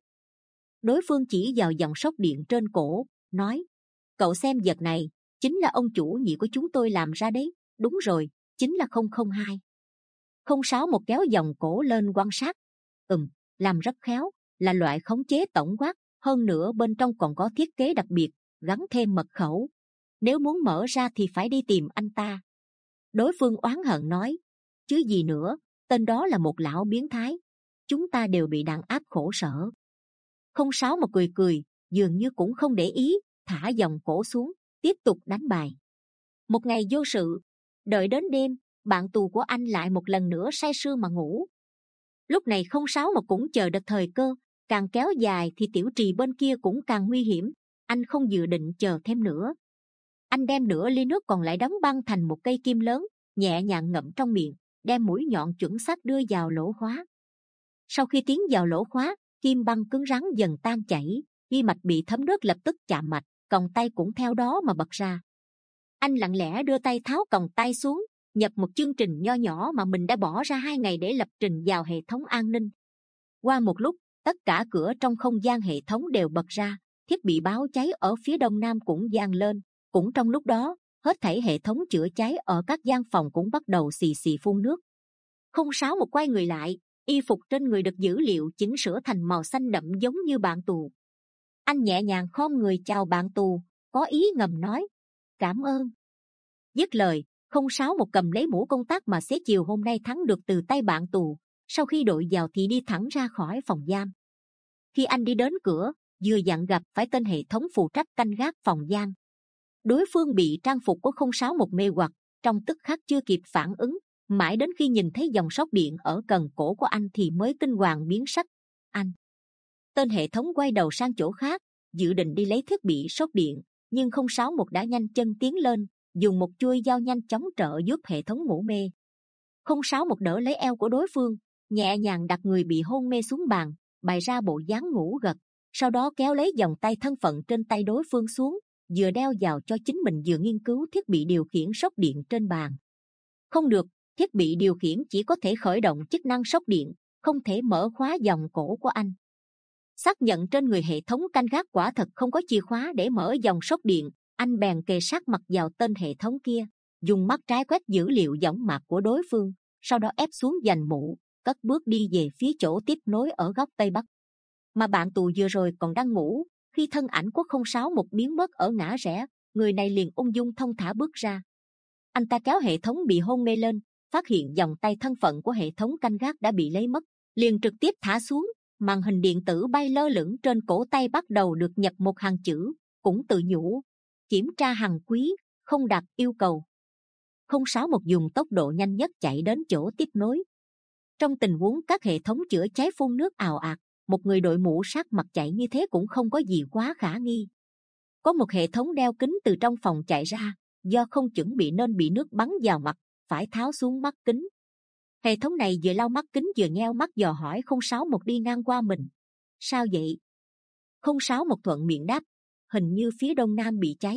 Đối phương chỉ vào dòng sóc điện trên cổ, nói: cậu xem vật này, chính là ông chủ nhị của chúng tôi làm ra đấy. Đúng rồi, chính là không không hai. Không sáu một kéo dòng cổ lên quan sát. Ừm, làm rất khéo, là loại khống chế tổng quát, hơn nữa bên trong còn có thiết kế đặc biệt, gắn thêm mật khẩu. Nếu muốn mở ra thì phải đi tìm anh ta. Đối phương oán hận nói: chứ gì nữa, tên đó là một lão biến thái. Chúng ta đều bị đàn áp khổ sở. Không sáu một cười cười, dường như cũng không để ý, thả dòng cổ xuống, tiếp tục đánh bài. Một ngày vô sự, đợi đến đêm, bạn tù của anh lại một lần nữa say sưa mà ngủ. Lúc này không sáu một cũng chờ đợi thời cơ, càng kéo dài thì Tiểu Trì bên kia cũng càng nguy hiểm. Anh không dự định chờ thêm nữa. Anh đem nửa ly nước còn lại đóng băng thành một cây kim lớn, nhẹ nhàng ngậm trong miệng, đem mũi nhọn chuẩn xác đưa vào lỗ khóa. Sau khi tiến vào lỗ khóa, kim băng cứng rắn dần tan chảy, ghi mạch bị thấm nước lập tức chạm mạch, còng tay cũng theo đó mà bật ra. Anh lặng lẽ đưa tay tháo còng tay xuống, nhập một chương trình nho nhỏ mà mình đã bỏ ra hai ngày để lập trình vào hệ thống an ninh. Qua một lúc, tất cả cửa trong không gian hệ thống đều bật ra, thiết bị báo cháy ở phía đông nam cũng vang lên. Cũng trong lúc đó, hết thảy hệ thống chữa cháy ở các gian phòng cũng bắt đầu xì xì phun nước. Không sáu một quay người lại, y phục trên người được dữ liệu chỉnh sửa thành màu xanh đậm giống như bạn tù. Anh nhẹ nhàng khom người chào bạn tù, có ý ngầm nói: cảm ơn. Dứt lời, không sáu một cầm lấy mũ công tác mà xế chiều hôm nay thắng được từ tay bạn tù. Sau khi đội vào thì đi thẳng ra khỏi phòng giam. Khi anh đi đến cửa, vừa dặn gặp phải tên hệ thống phụ trách canh gác phòng giam. Đối phương bị trang phục của không sáu một mê hoặc, trong tức khắc chưa kịp phản ứng, mãi đến khi nhìn thấy dòng sóc điện ở cần cổ của anh thì mới kinh hoàng biến sắc. Anh! Tên hệ thống quay đầu sang chỗ khác, dự định đi lấy thiết bị sóc điện, nhưng không sáu một đã nhanh chân tiến lên, dùng một chuôi dao nhanh chóng trợ giúp hệ thống ngủ mê. không sáu một đỡ lấy eo của đối phương, nhẹ nhàng đặt người bị hôn mê xuống bàn, bày ra bộ dáng ngủ gật, sau đó kéo lấy vòng tay thân phận trên tay đối phương xuống, vừa đeo vào cho chính mình vừa nghiên cứu thiết bị điều khiển sóc điện trên bàn. Không được, thiết bị điều khiển chỉ có thể khởi động chức năng sóc điện, không thể mở khóa vòng cổ của anh. Xác nhận trên người hệ thống canh gác quả thật không có chìa khóa để mở dòng sóc điện, anh bèn kề sát mặt vào tên hệ thống kia, dùng mắt trái quét dữ liệu võng mạc của đối phương, sau đó ép xuống giành mũ, cất bước đi về phía chỗ tiếp nối ở góc tây bắc. Mà bạn tù vừa rồi còn đang ngủ, khi thân ảnh của không sáu một biến mất ở ngã rẽ, người này liền ung dung thong thả bước ra. Anh ta kéo hệ thống bị hôn mê lên, phát hiện vòng tay thân phận của hệ thống canh gác đã bị lấy mất, liền trực tiếp thả xuống. Màn hình điện tử bay lơ lửng trên cổ tay bắt đầu được nhập một hàng chữ, cũng tự nhủ: kiểm tra hàng quý, không đạt yêu cầu. không sáu một dùng tốc độ nhanh nhất chạy đến chỗ tiếp nối. Trong tình huống các hệ thống chữa cháy phun nước ào ạt, một người đội mũ sát mặt chạy như thế cũng không có gì quá khả nghi. Có một hệ thống đeo kính từ trong phòng chạy ra, do không chuẩn bị nên bị nước bắn vào mặt, phải tháo xuống mắt kính. Hệ thống này vừa lau mắt kính vừa nheo mắt dò hỏi không sáu một đi ngang qua mình: sao vậy? không sáu một thuận miệng đáp: hình như phía đông nam bị cháy.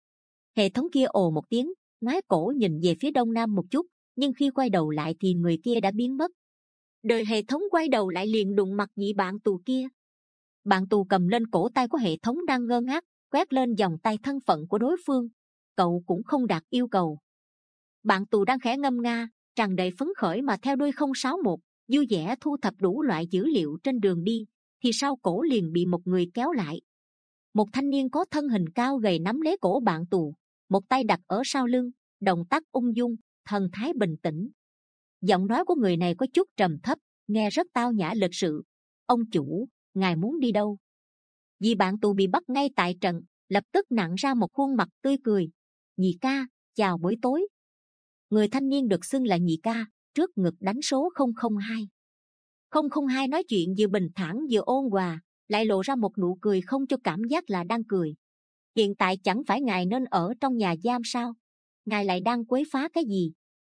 Hệ thống kia ồ một tiếng, ngoái cổ nhìn về phía đông nam một chút, nhưng khi quay đầu lại thì người kia đã biến mất. Đợi hệ thống quay đầu lại liền đụng mặt vị bạn tù kia. Bạn tù cầm lên cổ tay của hệ thống đang ngơ ngác, quét lên vòng tay thân phận của đối phương. Cậu cũng không đạt yêu cầu. Bạn tù đang khẽ ngâm nga, tràn đầy phấn khởi mà theo đuôi không sáu một, vui vẻ thu thập đủ loại dữ liệu trên đường đi, thì sau cổ liền bị một người kéo lại. Một thanh niên có thân hình cao gầy nắm lấy cổ bạn tù, một tay đặt ở sau lưng, động tác ung dung, thần thái bình tĩnh. Giọng nói của người này có chút trầm thấp, nghe rất tao nhã lịch sự. Ông chủ, ngài muốn đi đâu? Vì bạn tù bị bắt ngay tại trận, lập tức nặn ra một khuôn mặt tươi cười. Nhị ca, chào buổi tối. Người thanh niên được xưng là nhị ca, trước ngực đánh số không không hai. không không hai nói chuyện vừa bình thản vừa ôn hòa, lại lộ ra một nụ cười không cho cảm giác là đang cười. Hiện tại chẳng phải ngài nên ở trong nhà giam sao? Ngài lại đang quấy phá cái gì?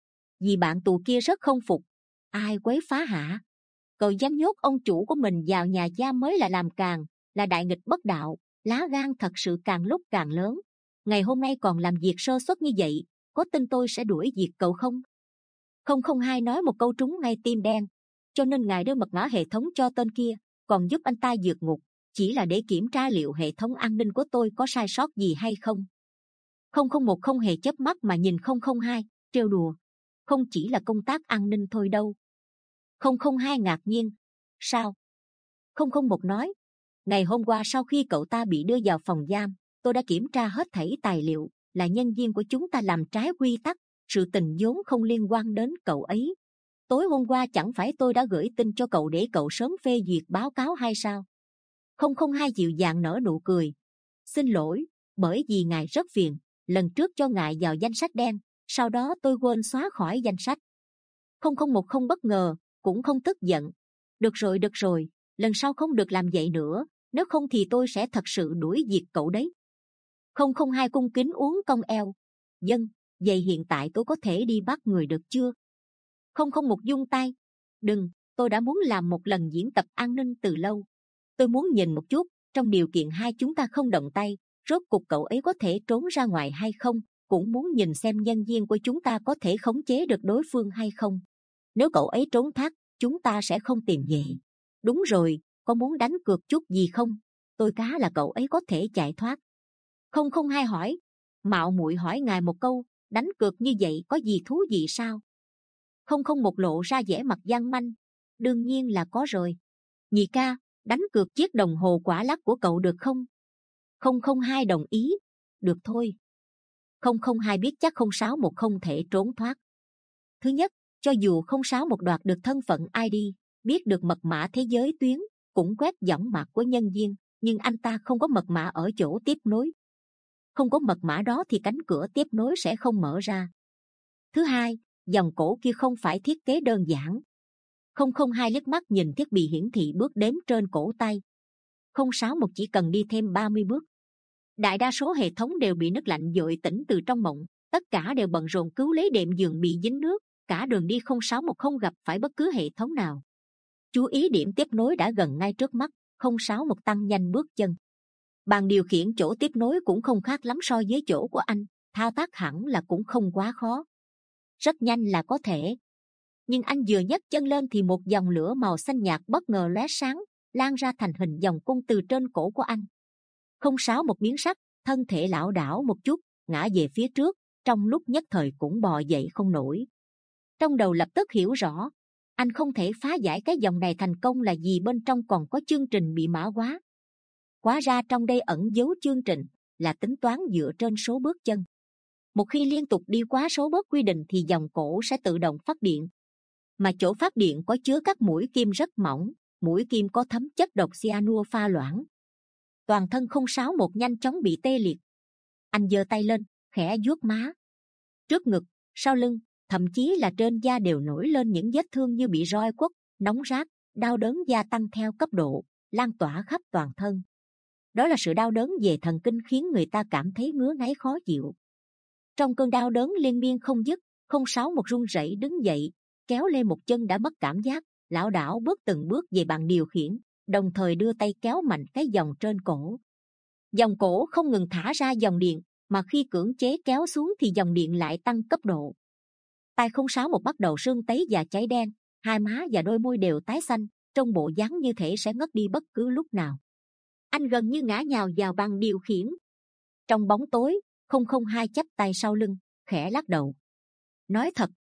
Vì bạn tù kia rất không phục. Ai quấy phá hả? Cậu dám nhốt ông chủ của mình vào nhà giam mới là làm càn, là đại nghịch bất đạo, lá gan thật sự càng lúc càng lớn. Ngày hôm nay còn làm việc sơ suất như vậy, có tin tôi sẽ đuổi việc cậu không? không không hai nói một câu trúng ngay tim đen. Cho nên ngài đưa mật mã hệ thống cho tên kia, còn giúp anh ta vượt ngục, chỉ là để kiểm tra liệu hệ thống an ninh của tôi có sai sót gì hay không. không không một không hề chớp mắt mà nhìn không không hai, trêu đùa. Không chỉ là công tác an ninh thôi đâu. không không hai ngạc nhiên. Sao? không không một nói. Ngày hôm qua sau khi cậu ta bị đưa vào phòng giam, tôi đã kiểm tra hết thảy tài liệu, là nhân viên của chúng ta làm trái quy tắc, sự tình vốn không liên quan đến cậu ấy. Tối hôm qua chẳng phải tôi đã gửi tin cho cậu để cậu sớm phê duyệt báo cáo hay sao? không không hai dịu dàng nở nụ cười. Xin lỗi, bởi vì ngài rất phiền, lần trước cho ngài vào danh sách đen, sau đó tôi quên xóa khỏi danh sách. không không một không bất ngờ, cũng không tức giận. Được rồi, được rồi, lần sau không được làm vậy nữa, nếu không thì tôi sẽ thật sự đuổi việc cậu đấy. không không hai cung kính uốn cong eo. Dân, vậy hiện tại tôi có thể đi bắt người được chưa? không không một dung tay. Đừng, tôi đã muốn làm một lần diễn tập an ninh từ lâu. Tôi muốn nhìn một chút, trong điều kiện hai chúng ta không động tay, rốt cuộc cậu ấy có thể trốn ra ngoài hay không, cũng muốn nhìn xem nhân viên của chúng ta có thể khống chế được đối phương hay không. Nếu cậu ấy trốn thoát, chúng ta sẽ không tìm về. Đúng rồi, có muốn đánh cược chút gì không? Tôi cá là cậu ấy có thể chạy thoát. không không hai hỏi. Mạo muội hỏi ngài một câu, đánh cược như vậy có gì thú vị sao? không không một lộ ra vẻ mặt gian manh. Đương nhiên là có rồi. Nhị ca, đánh cược chiếc đồng hồ quả lắc của cậu được không? không không hai đồng ý. Được thôi. không không hai biết chắc không sáu một không thể trốn thoát. Thứ nhất, cho dù không sáu một đoạt được thân phận i đê, biết được mật mã thế giới tuyến, cũng quét võng mạc của nhân viên, nhưng anh ta không có mật mã ở chỗ tiếp nối. Không có mật mã đó thì cánh cửa tiếp nối sẽ không mở ra. Thứ hai, dòng cổ kia không phải thiết kế đơn giản. không không hai liếc mắt nhìn thiết bị hiển thị bước đếm trên cổ tay. không sáu một chỉ cần đi thêm ba mươi bước. Đại đa số hệ thống đều bị nước lạnh dội tỉnh từ trong mộng, tất cả đều bận rộn cứu lấy đệm giường bị dính nước. Cả đường đi không sáu một không gặp phải bất cứ hệ thống nào. Chú ý điểm tiếp nối đã gần ngay trước mắt, không sáu một tăng nhanh bước chân. Bàn điều khiển chỗ tiếp nối cũng không khác lắm so với chỗ của anh, thao tác hẳn là cũng không quá khó. Rất nhanh là có thể. Nhưng anh vừa nhấc chân lên thì một dòng lửa màu xanh nhạt bất ngờ lóe sáng, lan ra thành hình vòng cung từ trên cổ của anh. không sáu một biến sắc, thân thể lảo đảo một chút, ngã về phía trước, trong lúc nhất thời cũng bò dậy không nổi. Trong đầu lập tức hiểu rõ, anh không thể phá giải cái dòng này thành công là vì bên trong còn có chương trình bị mã hóa. Hóa ra trong đây ẩn giấu chương trình, là tính toán dựa trên số bước chân. Một khi liên tục đi quá số bước quy định thì dòng cổ sẽ tự động phát điện. Mà chỗ phát điện có chứa các mũi kim rất mỏng, mũi kim có thấm chất độc cyanua pha loãng. Toàn thân không sáu một nhanh chóng bị tê liệt. Anh giơ tay lên, khẽ vuốt má. Trước ngực, sau lưng, thậm chí là trên da đều nổi lên những vết thương như bị roi quất, nóng rát, đau đớn gia tăng theo cấp độ, lan tỏa khắp toàn thân. Đó là sự đau đớn về thần kinh khiến người ta cảm thấy ngứa ngáy khó chịu. Trong cơn đau đớn liên miên không dứt, không sáu một run rẩy đứng dậy, kéo lên một chân đã mất cảm giác, lảo đảo bước từng bước về bàn điều khiển, đồng thời đưa tay kéo mạnh cái dòng trên cổ. Dòng cổ không ngừng thả ra dòng điện, mà khi cưỡng chế kéo xuống thì dòng điện lại tăng cấp độ. Tai không sáu một bắt đầu sưng tấy và cháy đen, hai má và đôi môi đều tái xanh, trong bộ dáng như thể sẽ ngất đi bất cứ lúc nào. Anh gần như ngã nhào vào bàn điều khiển. Trong bóng tối, không không hai chắp tay sau lưng, khẽ lắc đầu. Nói thật,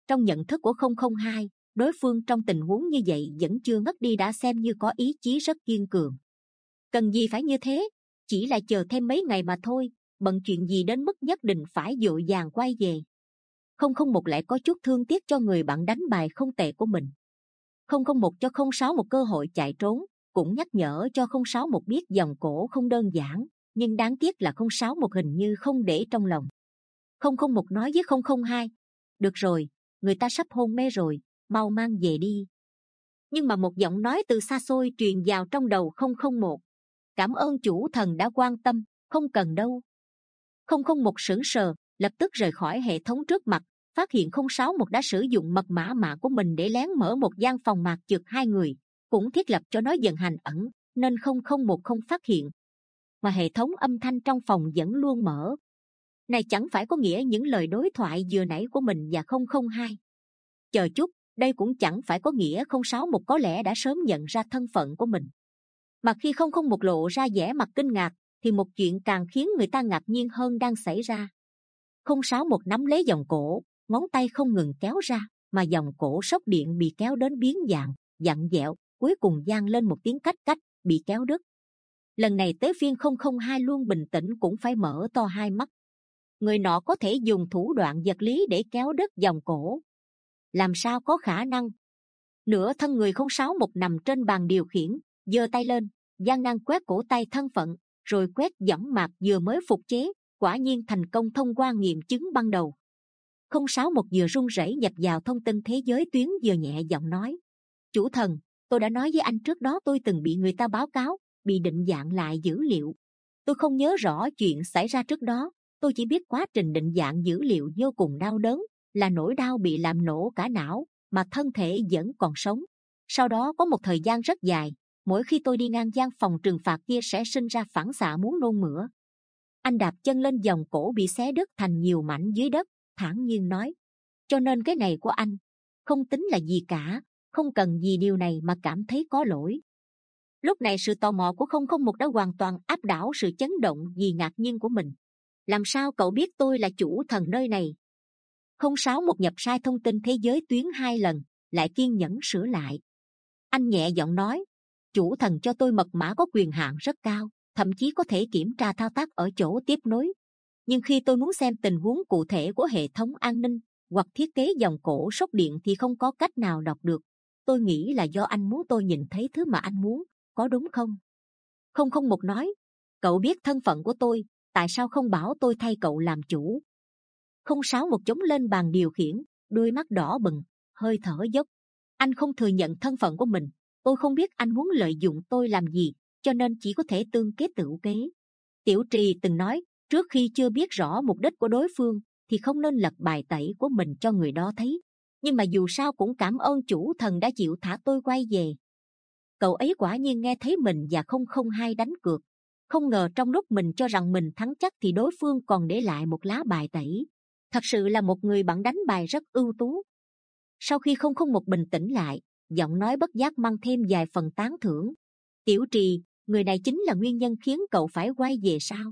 Trong nhận thức của không không hai, đối phương trong tình huống như vậy vẫn chưa ngất đi đã xem như có ý chí rất kiên cường. Cần gì phải như thế, chỉ là chờ thêm mấy ngày mà thôi, bận chuyện gì đến mức nhất định phải vội vàng quay về. Không không một lại có chút thương tiếc cho người bạn đánh bài không tệ của mình. Không không một cho không sáu một cơ hội chạy trốn, cũng nhắc nhở cho không sáu một biết dòng cổ không đơn giản, nhưng đáng tiếc là không sáu một hình như không để trong lòng. Không không một nói với không không hai, được rồi, người ta sắp hôn mê rồi, mau mang về đi. Nhưng mà một giọng nói từ xa xôi truyền vào trong đầu không không một, cảm ơn chủ thần đã quan tâm, không cần đâu. Không không một sững sờ, lập tức rời khỏi hệ thống trước mặt, phát hiện không sáu một đã sử dụng mật mã mạ của mình để lén mở một gian phòng mạc chực hai người, cũng thiết lập cho nó dần hành ẩn, nên không không một không phát hiện. Mà hệ thống âm thanh trong phòng vẫn luôn mở. Này chẳng phải có nghĩa những lời đối thoại vừa nãy của mình và không không hai. Chờ chút, đây cũng chẳng phải có nghĩa không sáu một có lẽ đã sớm nhận ra thân phận của mình. Mà khi không không một lộ ra vẻ mặt kinh ngạc, thì một chuyện càng khiến người ta ngạc nhiên hơn đang xảy ra. Không sáu một nắm lấy vòng cổ, ngón tay không ngừng kéo ra, mà vòng cổ sốc điện bị kéo đến biến dạng, vặn vẹo, cuối cùng vang lên một tiếng cách cách, bị kéo đứt. Lần này tới phiên không không hai luôn bình tĩnh cũng phải mở to hai mắt. Người nọ có thể dùng thủ đoạn vật lý để kéo đứt vòng cổ. Làm sao có khả năng? Nửa thân người không sáu một nằm trên bàn điều khiển, giơ tay lên, gian nan quét cổ tay thân phận, rồi quét võng mạc vừa mới phục chế, quả nhiên thành công thông qua nghiệm chứng ban đầu. Không sáu một vừa run rẩy nhập vào thông tin thế giới tuyến vừa nhẹ giọng nói, chủ thần, tôi đã nói với anh trước đó tôi từng bị người ta báo cáo, bị định dạng lại dữ liệu. Tôi không nhớ rõ chuyện xảy ra trước đó, tôi chỉ biết quá trình định dạng dữ liệu vô cùng đau đớn, là nỗi đau bị làm nổ cả não, mà thân thể vẫn còn sống. Sau đó có một thời gian rất dài, mỗi khi tôi đi ngang gian phòng trừng phạt kia sẽ sinh ra phản xạ muốn nôn mửa. Anh đạp chân lên vòng cổ bị xé đứt thành nhiều mảnh dưới đất, thản nhiên nói, cho nên cái này của anh không tính là gì cả, không cần vì điều này mà cảm thấy có lỗi. Lúc này sự tò mò của không không một đã hoàn toàn áp đảo sự chấn động vì ngạc nhiên của mình. Làm sao cậu biết tôi là chủ thần nơi này? Không sáu một nhập sai thông tin thế giới tuyến hai lần, lại kiên nhẫn sửa lại. Anh nhẹ giọng nói, chủ thần cho tôi mật mã có quyền hạn rất cao, thậm chí có thể kiểm tra thao tác ở chỗ tiếp nối. Nhưng khi tôi muốn xem tình huống cụ thể của hệ thống an ninh hoặc thiết kế dòng cổ sốc điện thì không có cách nào đọc được. Tôi nghĩ là do anh muốn tôi nhìn thấy thứ mà anh muốn, có đúng không? Không không một nói, cậu biết thân phận của tôi, tại sao không bảo tôi thay cậu làm chủ? Không sáu một chống lên bàn điều khiển, đôi mắt đỏ bừng, hơi thở dốc. Anh không thừa nhận thân phận của mình, tôi không biết anh muốn lợi dụng tôi làm gì, cho nên chỉ có thể tương kế tựu kế. Tiểu Trì từng nói, trước khi chưa biết rõ mục đích của đối phương thì không nên lật bài tẩy của mình cho người đó thấy. Nhưng mà dù sao cũng cảm ơn chủ thần đã chịu thả tôi quay về. Cậu ấy quả nhiên nghe thấy mình và không không hai đánh cược, không ngờ trong lúc mình cho rằng mình thắng chắc thì đối phương còn để lại một lá bài tẩy. Thật sự là một người bạn đánh bài rất ưu tú. Sau khi không không một bình tĩnh lại, giọng nói bất giác mang thêm vài phần tán thưởng. Tiểu Trì, người này chính là nguyên nhân khiến cậu phải quay về sao?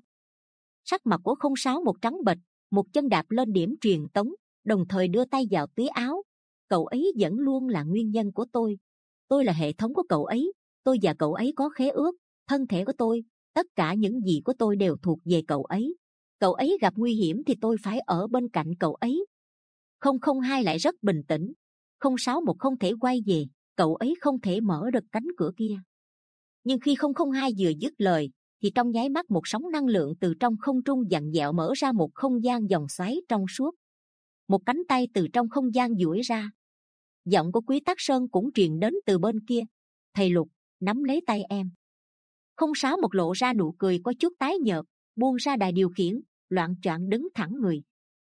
Sắc mặt của không sáu một trắng bệch, một chân đạp lên điểm truyền tống, đồng thời đưa tay vào túi áo. Cậu ấy vẫn luôn là nguyên nhân của tôi. Tôi là hệ thống của cậu ấy, tôi và cậu ấy có khế ước, thân thể của tôi, tất cả những gì của tôi đều thuộc về cậu ấy. Cậu ấy gặp nguy hiểm thì tôi phải ở bên cạnh cậu ấy. Không không hai lại rất bình tĩnh. Không sáu một không thể quay về, cậu ấy không thể mở được cánh cửa kia. Nhưng khi không không hai vừa dứt lời, thì trong nháy mắt một sóng năng lượng từ trong không trung vặn vẹo mở ra một không gian vòng xoáy trong suốt. Một cánh tay từ trong không gian duỗi ra. Giọng của Quý Tắc Sơn cũng truyền đến từ bên kia. Thầy Lục, nắm lấy tay em. Không sáu một lộ ra nụ cười có chút tái nhợt, buông ra đài điều khiển, loạng choạng đứng thẳng người.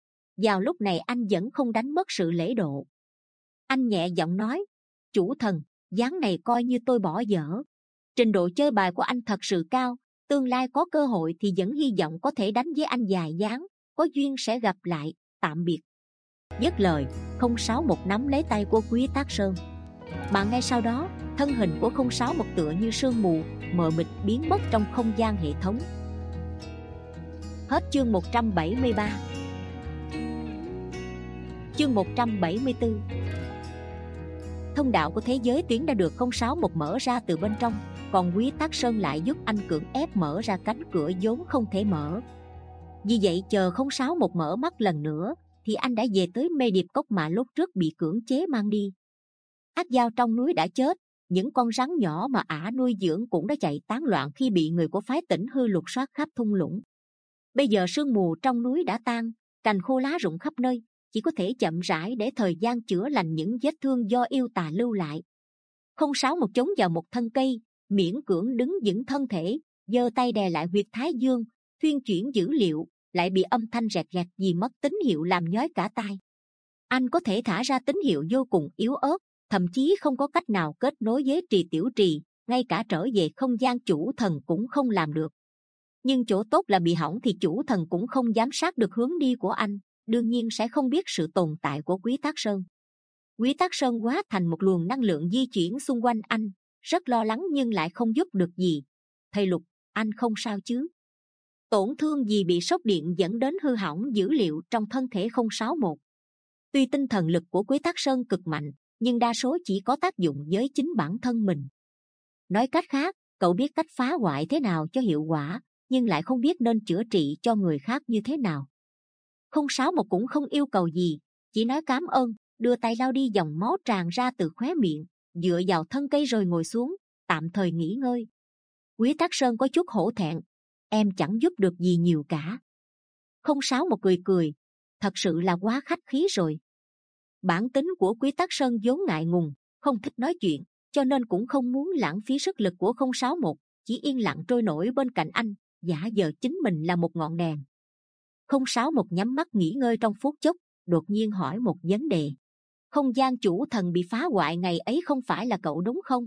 Vào lúc này anh vẫn không đánh mất sự lễ độ. Anh nhẹ giọng nói, chủ thần, ván này coi như tôi bỏ dở. Trình độ chơi bài của anh thật sự cao, tương lai có cơ hội thì vẫn hy vọng có thể đánh với anh vài ván, có duyên sẽ gặp lại, tạm biệt. Dứt lời, không sáu một nắm lấy tay của Quý Tắc Sơn. Mà ngay sau đó, thân hình của không sáu một tựa như sương mù, mờ mịt biến mất trong không gian hệ thống. Hết chương một trăm bảy mươi ba. Chương một trăm bảy mươi tư. Thông đạo của thế giới tuyến đã được không sáu một mở ra từ bên trong, còn Quý Tắc Sơn lại giúp anh cưỡng ép mở ra cánh cửa vốn không thể mở. Vì vậy chờ không sáu một mở mắt lần nữa thì anh đã về tới Mê Điệp Cốc mà lúc trước bị cưỡng chế mang đi. Ác dao trong núi đã chết, những con rắn nhỏ mà ả nuôi dưỡng cũng đã chạy tán loạn khi bị người của phái Tỉnh Hư lục soát khắp thung lũng. Bây giờ sương mù trong núi đã tan, cành khô lá rụng khắp nơi, chỉ có thể chậm rãi để thời gian chữa lành những vết thương do yêu tà lưu lại. Không sáu một chống vào một thân cây, miễn cưỡng đứng vững thân thể, giơ tay đè lại huyệt thái dương, thuyên chuyển dữ liệu, lại bị âm thanh rẹt rẹt vì mất tín hiệu làm nhói cả tai. Anh có thể thả ra tín hiệu vô cùng yếu ớt, thậm chí không có cách nào kết nối với Trì Tiểu Trì, ngay cả trở về không gian chủ thần cũng không làm được. Nhưng chỗ tốt là bị hỏng thì chủ thần cũng không giám sát được hướng đi của anh, đương nhiên sẽ không biết sự tồn tại của Quý Tắc Sơn. Quý Tắc Sơn hóa thành một luồng năng lượng di chuyển xung quanh anh, rất lo lắng nhưng lại không giúp được gì. Thầy Lục, anh không sao chứ? Tổn thương gì bị sốc điện dẫn đến hư hỏng dữ liệu trong thân thể không sáu một. Tuy tinh thần lực của Quý Tắc Sơn cực mạnh, nhưng đa số chỉ có tác dụng với chính bản thân mình. Nói cách khác, cậu biết cách phá hoại thế nào cho hiệu quả, nhưng lại không biết nên chữa trị cho người khác như thế nào. Không sáu một cũng không yêu cầu gì, chỉ nói cảm ơn, đưa tay lau đi dòng máu tràn ra từ khóe miệng, dựa vào thân cây rồi ngồi xuống, tạm thời nghỉ ngơi. Quý Tắc Sơn có chút hổ thẹn, em chẳng giúp được gì nhiều cả. Không sáu một cười cười, thật sự là quá khách khí rồi. Bản tính của Quý Tắc Sơn vốn ngại ngùng, không thích nói chuyện, cho nên cũng không muốn lãng phí sức lực của không sáu một, chỉ yên lặng trôi nổi bên cạnh anh, giả vờ chính mình là một ngọn đèn. Không sáu một nhắm mắt nghỉ ngơi trong phút chốc, đột nhiên hỏi một vấn đề. Không gian chủ thần bị phá hoại ngày ấy không phải là cậu đúng không?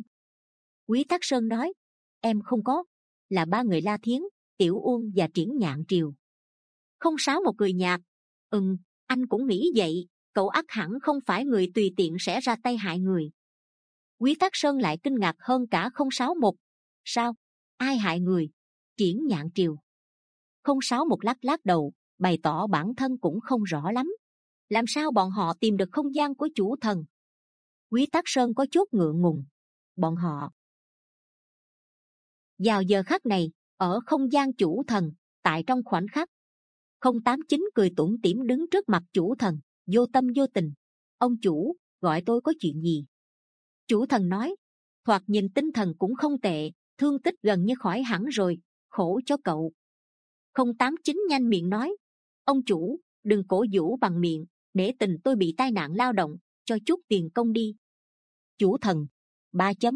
Quý Tắc Sơn nói, em không có, là ba người La Thiến, Tiểu Uông và Triển Nhạn Triều. Không sáu một cười nhạt, ừm, anh cũng nghĩ vậy, cậu ắt hẳn không phải người tùy tiện sẽ ra tay hại người. Quý Tắc Sơn lại kinh ngạc hơn cả không sáu một, sao? Ai hại người? Triển Nhạn Triều. Không sáu một lắc lắc đầu, bày tỏ bản thân cũng không rõ lắm. Làm sao bọn họ tìm được không gian của chủ thần? Quý Tắc Sơn có chút ngượng ngùng. Bọn họ vào giờ khắc này ở không gian chủ thần, tại trong khoảnh khắc. Không tám chín cười tủm tỉm đứng trước mặt chủ thần, vô tâm vô tình. Ông chủ, gọi tôi có chuyện gì? Chủ thần nói, thoạt nhìn tinh thần cũng không tệ, thương tích gần như khỏi hẳn rồi, khổ cho cậu. Không tám chín nhanh miệng nói, ông chủ, đừng cổ vũ bằng miệng, để tình tôi bị tai nạn lao động, cho chút tiền công đi. Chủ thần, ba chấm.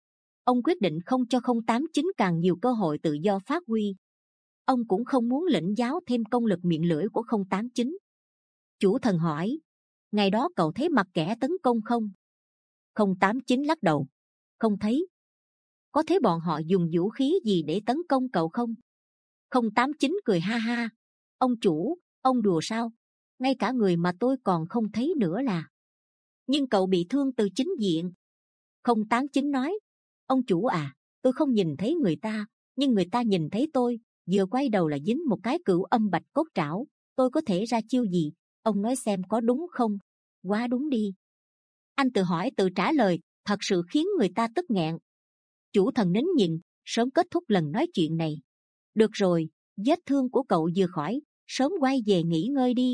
Ông quyết định không cho không tám chín càng nhiều cơ hội tự do phát huy. Ông cũng không muốn lĩnh giáo thêm công lực miệng lưỡi của không tám chín. Chủ thần hỏi, ngày đó cậu thấy mặt kẻ tấn công không? Không tám chín lắc đầu, không thấy. Có thấy bọn họ dùng vũ khí gì để tấn công cậu không? Không tám chín cười ha ha, ông chủ, ông đùa sao? Ngay cả người mà tôi còn không thấy nữa là. Nhưng cậu bị thương từ chính diện. Không tám chín nói, ông chủ à, tôi không nhìn thấy người ta, nhưng người ta nhìn thấy tôi, vừa quay đầu là dính một cái cửu âm bạch cốt trảo. Tôi có thể ra chiêu gì? Ông nói xem có đúng không? Quá đúng đi. Anh tự hỏi tự trả lời, thật sự khiến người ta tức nghẹn. Chủ thần nín nhịn, sớm kết thúc lần nói chuyện này. Được rồi, vết thương của cậu vừa khỏi, sớm quay về nghỉ ngơi đi.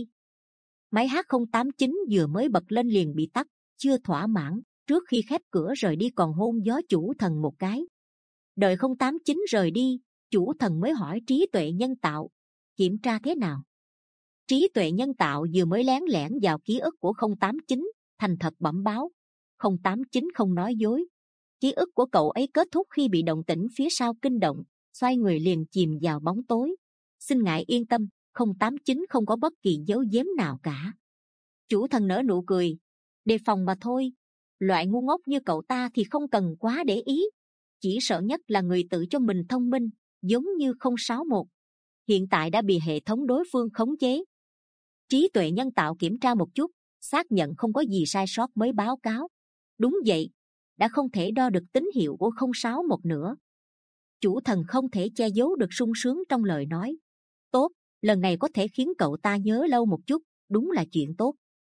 Máy hát không tám chín vừa mới bật lên liền bị tắt, chưa thỏa mãn, trước khi khép cửa rời đi còn hôn gió chủ thần một cái. Đợi không tám chín rời đi, chủ thần mới hỏi trí tuệ nhân tạo, kiểm tra thế nào? Trí tuệ nhân tạo vừa mới lén lẻn vào ký ức của không tám chín, thành thật bẩm báo. Không tám chín không nói dối. Ký ức của cậu ấy kết thúc khi bị động tĩnh phía sau kinh động, xoay người liền chìm vào bóng tối. Xin ngài yên tâm, không tám chín không có bất kỳ dấu giếm nào cả. Chủ thần nở nụ cười, đề phòng mà thôi. Loại ngu ngốc như cậu ta thì không cần quá để ý. Chỉ sợ nhất là người tự cho mình thông minh, giống như không sáu một. Hiện tại đã bị hệ thống đối phương khống chế. Trí tuệ nhân tạo kiểm tra một chút, xác nhận không có gì sai sót mới báo cáo. Đúng vậy, đã không thể đo được tín hiệu của không sáu một nữa. Chủ thần không thể che giấu được sung sướng trong lời nói. Tốt, lần này có thể khiến cậu ta nhớ lâu một chút, đúng là chuyện tốt.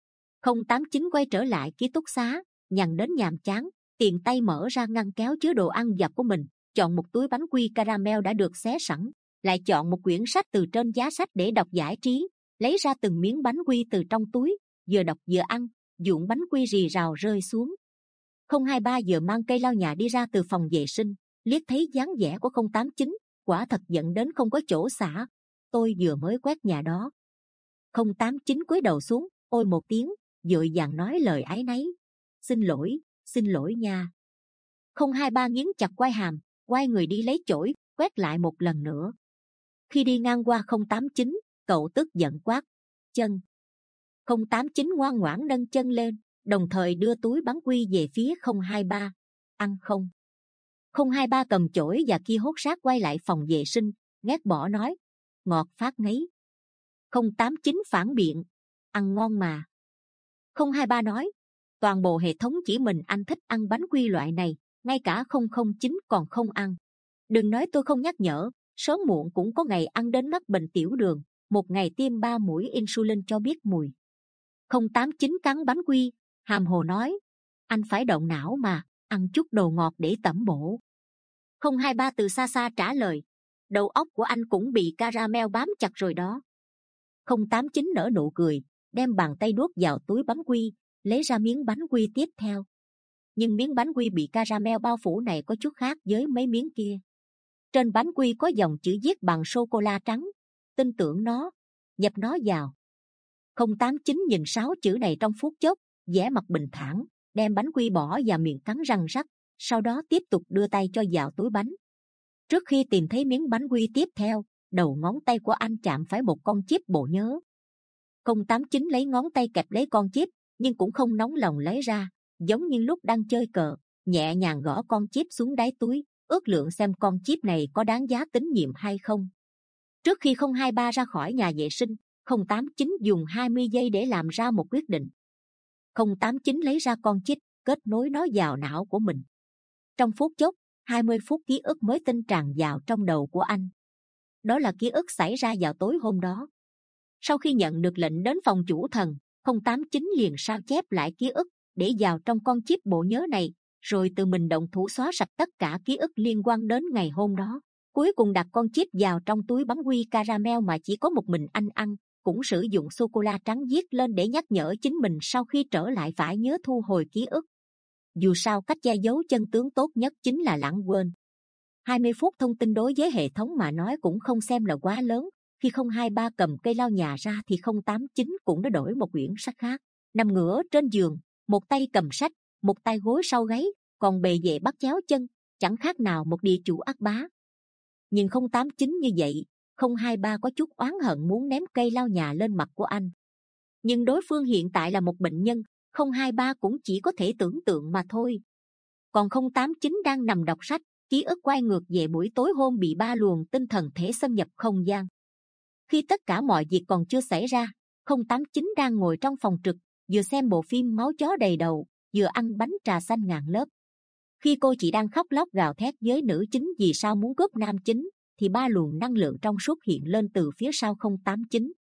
không tám chín quay trở lại ký túc xá, nhằn đến nhàm chán, tiện tay mở ra ngăn kéo chứa đồ ăn vặt của mình, chọn một túi bánh quy caramel đã được xé sẵn, lại chọn một quyển sách từ trên giá sách để đọc giải trí, lấy ra từng miếng bánh quy từ trong túi, vừa đọc vừa ăn, vụn bánh quy rì rào rơi xuống. không hai ba giờ mang cây lau nhà đi ra từ phòng vệ sinh, liếc thấy dáng vẻ của không tám chín, quả thật giận đến không có chỗ xả. Tôi vừa mới quét nhà đó. không tám chín cúi đầu xuống, ôi một tiếng, vội vàng nói lời áy náy. Xin lỗi, xin lỗi nha. không hai ba nghiến chặt quai hàm, quay người đi lấy chổi, quét lại một lần nữa. Khi đi ngang qua không tám chín, cậu tức giận quát, chân. không tám chín ngoan ngoãn nâng chân lên, đồng thời đưa túi bánh quy về phía không hai ba. Ăn không? không hai ba cầm chổi và kia hốt xác quay lại phòng vệ sinh, ghét bỏ nói, ngọt phát ngấy. không tám chín phản biện, ăn ngon mà. không hai ba nói, toàn bộ hệ thống chỉ mình anh thích ăn bánh quy loại này, ngay cả không không chín còn không ăn. Đừng nói tôi không nhắc nhở, sớm muộn cũng có ngày ăn đến mắc bệnh tiểu đường, một ngày tiêm ba mũi insulin cho biết mùi. không tám chín cắn bánh quy, hàm hồ nói, anh phải động não mà, ăn chút đồ ngọt để tẩm bổ. không hai ba từ xa xa trả lời, đầu óc của anh cũng bị caramel bám chặt rồi đó. không tám chín nở nụ cười, đem bàn tay đuốt vào túi bánh quy, lấy ra miếng bánh quy tiếp theo. Nhưng miếng bánh quy bị caramel bao phủ này có chút khác với mấy miếng kia. Trên bánh quy có dòng chữ viết bằng sô cô la trắng, tin tưởng nó, nhập nó vào. không tám chín nhìn sáu chữ này trong phút chốc, vẻ mặt bình thản, đem bánh quy bỏ vào miệng cắn răng rắc, sau đó tiếp tục đưa tay cho vào túi bánh. Trước khi tìm thấy miếng bánh quy tiếp theo, đầu ngón tay của anh chạm phải một con chip bộ nhớ. không tám chín lấy ngón tay kẹp lấy con chip, nhưng cũng không nóng lòng lấy ra, giống như lúc đang chơi cờ, nhẹ nhàng gõ con chip xuống đáy túi, ước lượng xem con chip này có đáng giá tín nhiệm hay không. Trước khi không hai ba ra khỏi nhà vệ sinh, không tám chín dùng hai mươi giây để làm ra một quyết định. không tám chín lấy ra con chip, kết nối nó vào não của mình. Trong phút chốc, hai mươi phút ký ức mới tinh tràn vào trong đầu của anh. Đó là ký ức xảy ra vào tối hôm đó. Sau khi nhận được lệnh đến phòng chủ thần, không tám chín liền sao chép lại ký ức để vào trong con chip bộ nhớ này, rồi từ mình động thủ xóa sạch tất cả ký ức liên quan đến ngày hôm đó. Cuối cùng đặt con chip vào trong túi bánh quy caramel mà chỉ có một mình anh ăn, cũng sử dụng sô cô la trắng viết lên để nhắc nhở chính mình sau khi trở lại phải nhớ thu hồi ký ức. Dù sao cách che giấu chân tướng tốt nhất chính là lãng quên. hai mươi phút thông tin đối với hệ thống mà nói cũng không xem là quá lớn. Khi không hai ba cầm cây lau nhà ra thì không tám chín cũng đã đổi một quyển sách khác, nằm ngửa trên giường, một tay cầm sách, một tay gối sau gáy, còn bề vệ bắt chéo chân, chẳng khác nào một địa chủ ác bá. Nhưng không tám chín như vậy, không hai ba có chút oán hận muốn ném cây lau nhà lên mặt của anh. Nhưng đối phương hiện tại là một bệnh nhân, không hai ba cũng chỉ có thể tưởng tượng mà thôi. Còn không tám chín đang nằm đọc sách, ký ức quay ngược về buổi tối hôm bị ba luồng tinh thần thể xâm nhập không gian. Khi tất cả mọi việc còn chưa xảy ra, không tám chín đang ngồi trong phòng trực, vừa xem bộ phim máu chó đầy đầu, vừa ăn bánh trà xanh ngàn lớp. Khi cô chị đang khóc lóc gào thét với nữ chính vì sao muốn cướp nam chính, thì ba luồng năng lượng trong suốt hiện lên từ phía sau không tám chín.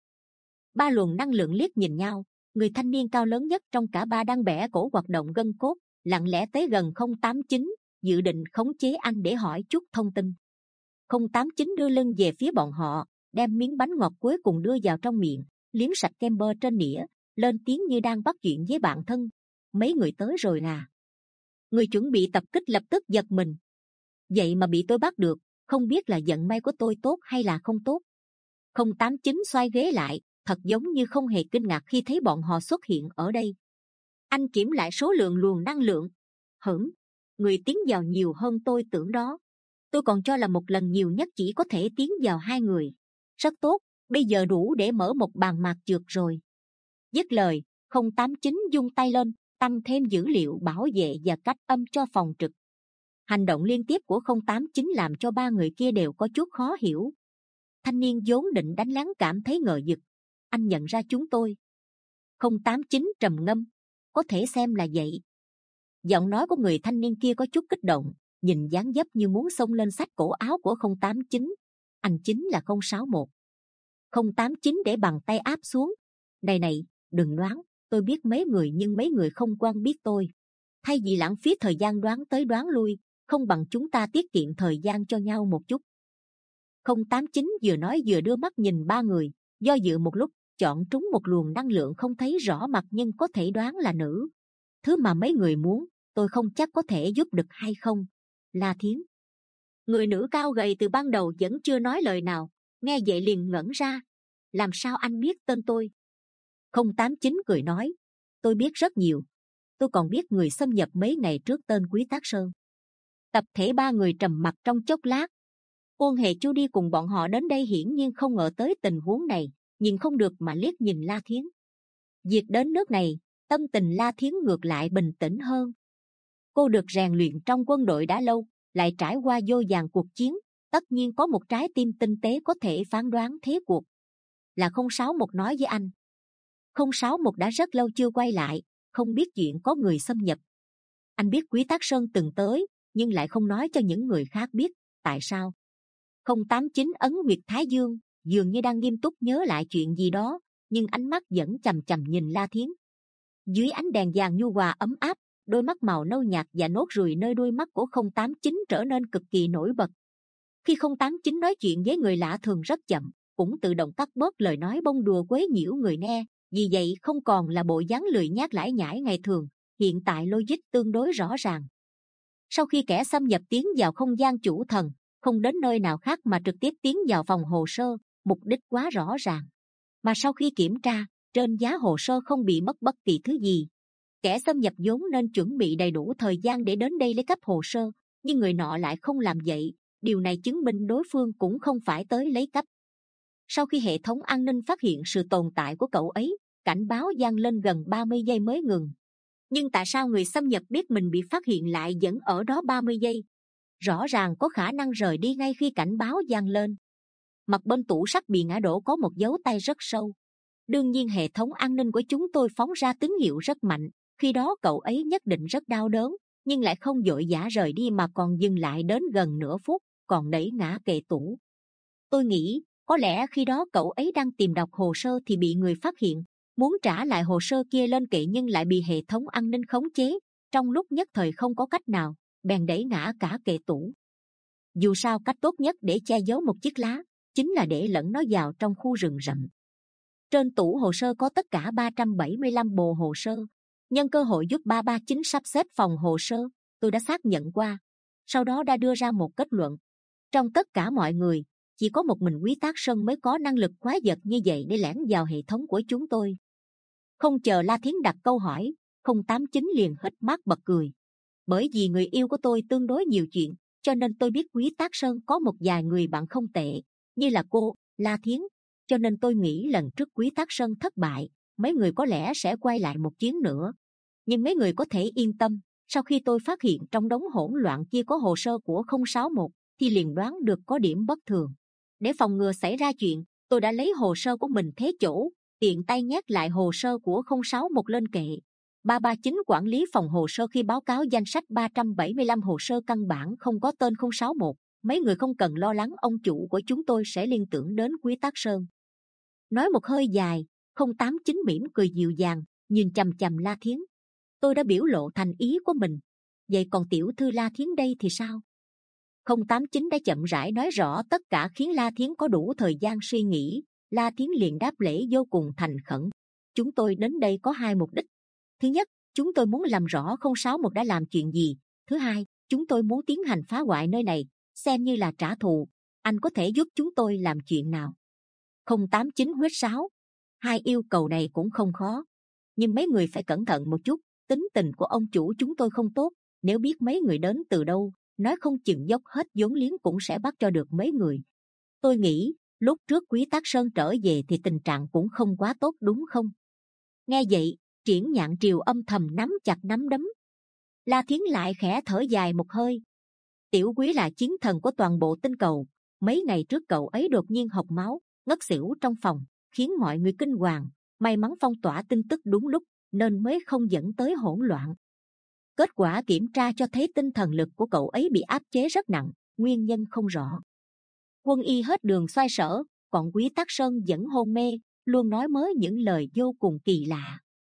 Ba luồng năng lượng liếc nhìn nhau, người thanh niên cao lớn nhất trong cả ba đang bẻ cổ hoạt động gân cốt, lặng lẽ tới gần không tám chín, dự định khống chế anh để hỏi chút thông tin. không tám chín đưa lưng về phía bọn họ, đem miếng bánh ngọt cuối cùng đưa vào trong miệng, liếm sạch kem bơ trên nĩa, lên tiếng như đang bắt chuyện với bạn thân. Mấy người tới rồi à? Người chuẩn bị tập kích lập tức giật mình. Vậy mà bị tôi bắt được, không biết là vận may của tôi tốt hay là không tốt. không tám chín xoay ghế lại, thật giống như không hề kinh ngạc khi thấy bọn họ xuất hiện ở đây. Anh kiểm lại số lượng luồng năng lượng. Hửng, người tiến vào nhiều hơn tôi tưởng đó. Tôi còn cho là một lần nhiều nhất chỉ có thể tiến vào hai người. Rất tốt, bây giờ đủ để mở một bàn mạc trượt rồi. Dứt lời, không tám chín dung tay lên, tăng thêm dữ liệu bảo vệ và cách âm cho phòng trực. Hành động liên tiếp của không tám chín làm cho ba người kia đều có chút khó hiểu. Thanh niên vốn định đánh lén cảm thấy ngờ vực. Anh nhận ra chúng tôi. không tám chín trầm ngâm. Có thể xem là vậy. Giọng nói của người thanh niên kia có chút kích động, nhìn dáng dấp như muốn xông lên xách cổ áo của không tám chín. Anh chính là không sáu một. không tám chín để bàn tay áp xuống. Này này, đừng đoán, Tôi biết mấy người nhưng mấy người không quen biết tôi. Thay vì lãng phí thời gian đoán tới đoán lui, không bằng chúng ta tiết kiệm thời gian cho nhau một chút. Không tám chín vừa nói vừa đưa mắt nhìn ba người, do dự một lúc, chọn trúng một luồng năng lượng không thấy rõ mặt nhưng có thể đoán là nữ. Thứ mà mấy người muốn, tôi không chắc có thể giúp được hay không. La Thiến. Người nữ cao gầy từ ban đầu vẫn chưa nói lời nào, nghe vậy liền ngẩn ra. Làm sao anh biết tên tôi? Không tám chín cười nói, tôi biết rất nhiều. Tôi còn biết người xâm nhập mấy ngày trước tên Quý Tác Sơn. Tập thể ba người trầm mặc trong chốc lát. Ôn Hề Chu đi cùng bọn họ đến đây hiển nhiên không ngờ tới tình huống này, nhìn không được mà liếc nhìn La Thiến. Việc đến nước này, tâm tình La Thiến ngược lại bình tĩnh hơn. Cô được rèn luyện trong quân đội đã lâu, lại trải qua vô vàn cuộc chiến, tất nhiên có một trái tim tinh tế có thể phán đoán thế cuộc. Là không sáu một nói với anh. Không sáu một đã rất lâu chưa quay lại, không biết chuyện có người xâm nhập. Anh biết Quý Tác Sơn từng tới, nhưng lại không nói cho những người khác biết. Tại sao? Không tám chín ấn huyệt thái dương, dường như đang nghiêm túc nhớ lại chuyện gì đó, nhưng ánh mắt vẫn chằm chằm nhìn La Thiến. Dưới ánh đèn vàng nhu hòa ấm áp, đôi mắt màu nâu nhạt và nốt ruồi nơi đuôi mắt của không tám chín trở nên cực kỳ nổi bật. Khi không tám chín nói chuyện với người lạ thường rất chậm, cũng tự động cắt bớt lời nói bông đùa quấy nhiễu người nghe, vì vậy không còn là bộ dáng lười nhác lải nhải ngày thường, hiện tại logic tương đối rõ ràng. Sau khi kẻ xâm nhập tiến vào không gian chủ thần, không đến nơi nào khác mà trực tiếp tiến vào phòng hồ sơ, mục đích quá rõ ràng. Mà sau khi kiểm tra, trên giá hồ sơ không bị mất bất kỳ thứ gì. Kẻ xâm nhập vốn nên chuẩn bị đầy đủ thời gian để đến đây lấy cắp hồ sơ, nhưng người nọ lại không làm vậy. Điều này chứng minh đối phương cũng không phải tới lấy cắp. Sau khi hệ thống an ninh phát hiện sự tồn tại của cậu ấy, cảnh báo vang lên gần ba mươi giây mới ngừng. Nhưng tại sao người xâm nhập biết mình bị phát hiện lại vẫn ở đó ba mươi giây? Rõ ràng có khả năng rời đi ngay khi cảnh báo vang lên. Mặt bên tủ sắt bị ngã đổ có một dấu tay rất sâu. Đương nhiên hệ thống an ninh của chúng tôi phóng ra tín hiệu rất mạnh. Khi đó cậu ấy nhất định rất đau đớn, nhưng lại không vội vã rời đi mà còn dừng lại đến gần nửa phút, còn đẩy ngã kệ tủ. Tôi nghĩ có lẽ khi đó cậu ấy đang tìm đọc hồ sơ thì bị người phát hiện, muốn trả lại hồ sơ kia lên kệ nhưng lại bị hệ thống an ninh khống chế. Trong lúc nhất thời không có cách nào, bèn đẩy ngã cả kệ tủ. Dù sao cách tốt nhất để che giấu một chiếc lá chính là để lẫn nó vào trong khu rừng rậm. Trên tủ hồ sơ có tất cả ba trăm bảy mươi lăm bộ hồ sơ. Nhân cơ hội giúp ba ba chín sắp xếp phòng hồ sơ, tôi đã xác nhận qua, sau đó đã đưa ra một kết luận. Trong tất cả mọi người, chỉ có một mình Quý Tác Sơn mới có năng lực quái vật như vậy để lẻn vào hệ thống của chúng tôi. Không chờ La Thiến đặt câu hỏi, không tám chín liền hít mắt bật cười. Bởi vì người yêu của tôi tương đối nhiều chuyện, cho nên tôi biết Quý Tác Sơn có một vài người bạn không tệ, như là cô, La Thiến. Cho nên tôi nghĩ lần trước Quý Tác Sơn thất bại, mấy người có lẽ sẽ quay lại một chuyến nữa. Nhưng mấy người có thể yên tâm, sau khi tôi phát hiện trong đống hỗn loạn kia có hồ sơ của không sáu một, thì liền đoán được có điểm bất thường. Để phòng ngừa xảy ra chuyện, tôi đã lấy hồ sơ của mình thế chỗ, tiện tay nhét lại hồ sơ của không sáu một lên kệ. ba ba chín quản lý phòng hồ sơ khi báo cáo danh sách ba trăm bảy mươi lăm hồ sơ căn bản không có tên không sáu một. Mấy người không cần lo lắng ông chủ của chúng tôi sẽ liên tưởng đến Quý Tác Sơn. Nói một hơi dài, không tám chín mỉm cười dịu dàng, nhìn chằm chằm La Thiến. Tôi đã biểu lộ thành ý của mình. Vậy còn tiểu thư La Thiến đây thì sao? Không tám chín đã chậm rãi nói rõ tất cả khiến La Thiến có đủ thời gian suy nghĩ. La Thiến liền đáp lễ vô cùng thành khẩn. Chúng tôi đến đây có hai mục đích. Thứ nhất, chúng tôi muốn làm rõ không sáu một đã làm chuyện gì. Thứ hai, chúng tôi muốn tiến hành phá hoại nơi này, xem như là trả thù. Anh có thể giúp chúng tôi làm chuyện nào? Không tám chín huýt sáo. Hai yêu cầu này cũng không khó, nhưng mấy người phải cẩn thận một chút. Tính tình của ông chủ chúng tôi không tốt, nếu biết mấy người đến từ đâu, nói không chừng dốc hết vốn liếng cũng sẽ bắt cho được mấy người. Tôi nghĩ lúc trước Quý Tác Sơn trở về thì tình trạng cũng không quá tốt đúng không? Nghe vậy, Triển Nhạn Triều âm thầm nắm chặt nắm đấm. La Thiến lại khẽ thở dài một hơi. Tiểu Quý là chiến thần của toàn bộ tinh cầu. Mấy ngày trước cậu ấy đột nhiên học máu, ngất xỉu trong phòng, khiến mọi người kinh hoàng. May mắn phong tỏa tin tức đúng lúc, nên mới không dẫn tới hỗn loạn. Kết quả kiểm tra cho thấy tinh thần lực của cậu ấy bị áp chế rất nặng, nguyên nhân không rõ. Quân y hết đường xoay sở, còn Quý Tác Sơn vẫn hôn mê, luôn nói mới những lời vô cùng kỳ lạ.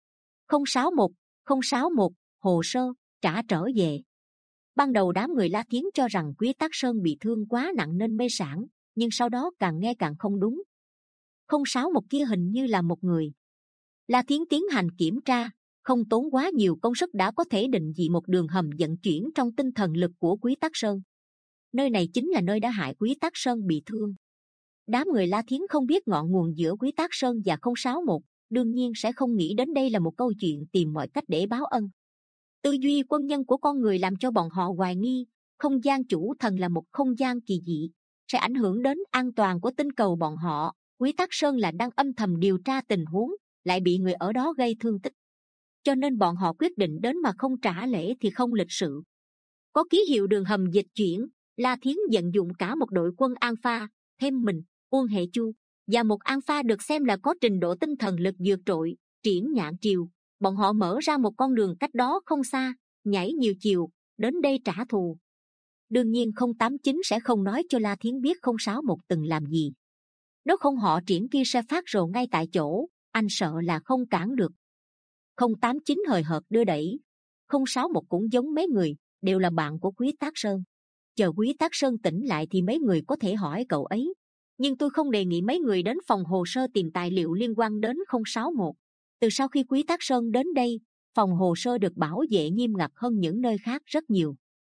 không sáu một, không sáu một, hồ sơ, trả trở về. Ban đầu đám người La Thiến cho rằng Quý Tắc Sơn bị thương quá nặng nên mê sản, nhưng sau đó càng nghe càng không đúng. Không sáu một kia hình như là một người. La Thiến tiến hành kiểm tra, không tốn quá nhiều công sức đã có thể định vị một đường hầm vận chuyển trong tinh thần lực của Quý Tắc Sơn. Nơi này chính là nơi đã hại Quý Tắc Sơn bị thương. Đám người La Thiến không biết ngọn nguồn giữa Quý Tắc Sơn và không sáu một, đương nhiên sẽ không nghĩ đến đây là một câu chuyện tìm mọi cách để báo ân. Tư duy quân nhân của con người làm cho bọn họ hoài nghi không gian chủ thần là một không gian kỳ dị, sẽ ảnh hưởng đến an toàn của tinh cầu bọn họ. Quý Tắc Sơn là đang âm thầm điều tra tình huống, lại bị người ở đó gây thương tích, cho nên bọn họ quyết định đến mà không trả lễ thì không lịch sự. Có ký hiệu đường hầm dịch chuyển, La Thiến vận dụng cả một đội quân Alpha, thêm mình, Uông Hệ Chu và một Alpha được xem là có trình độ tinh thần lực vượt trội, Triển Nhạn Triều. Bọn họ mở ra một con đường cách đó không xa, nhảy nhiều chiều, đến đây trả thù. Đương nhiên không tám chín sẽ không nói cho La Thiến biết không sáu một từng làm gì. Nếu không họ Triển kia sẽ phát rồ ngay tại chỗ, anh sợ là không cản được. Không tám chín hời hợt đưa đẩy. Không sáu một cũng giống mấy người, đều là bạn của Quý Tắc Sơn. Chờ Quý Tắc Sơn tỉnh lại thì mấy người có thể hỏi cậu ấy. Nhưng tôi không đề nghị mấy người đến phòng hồ sơ tìm tài liệu liên quan đến không sáu một. Từ sau khi Quý Tắc Sơn đến đây, phòng hồ sơ được bảo vệ nghiêm ngặt hơn những nơi khác rất nhiều.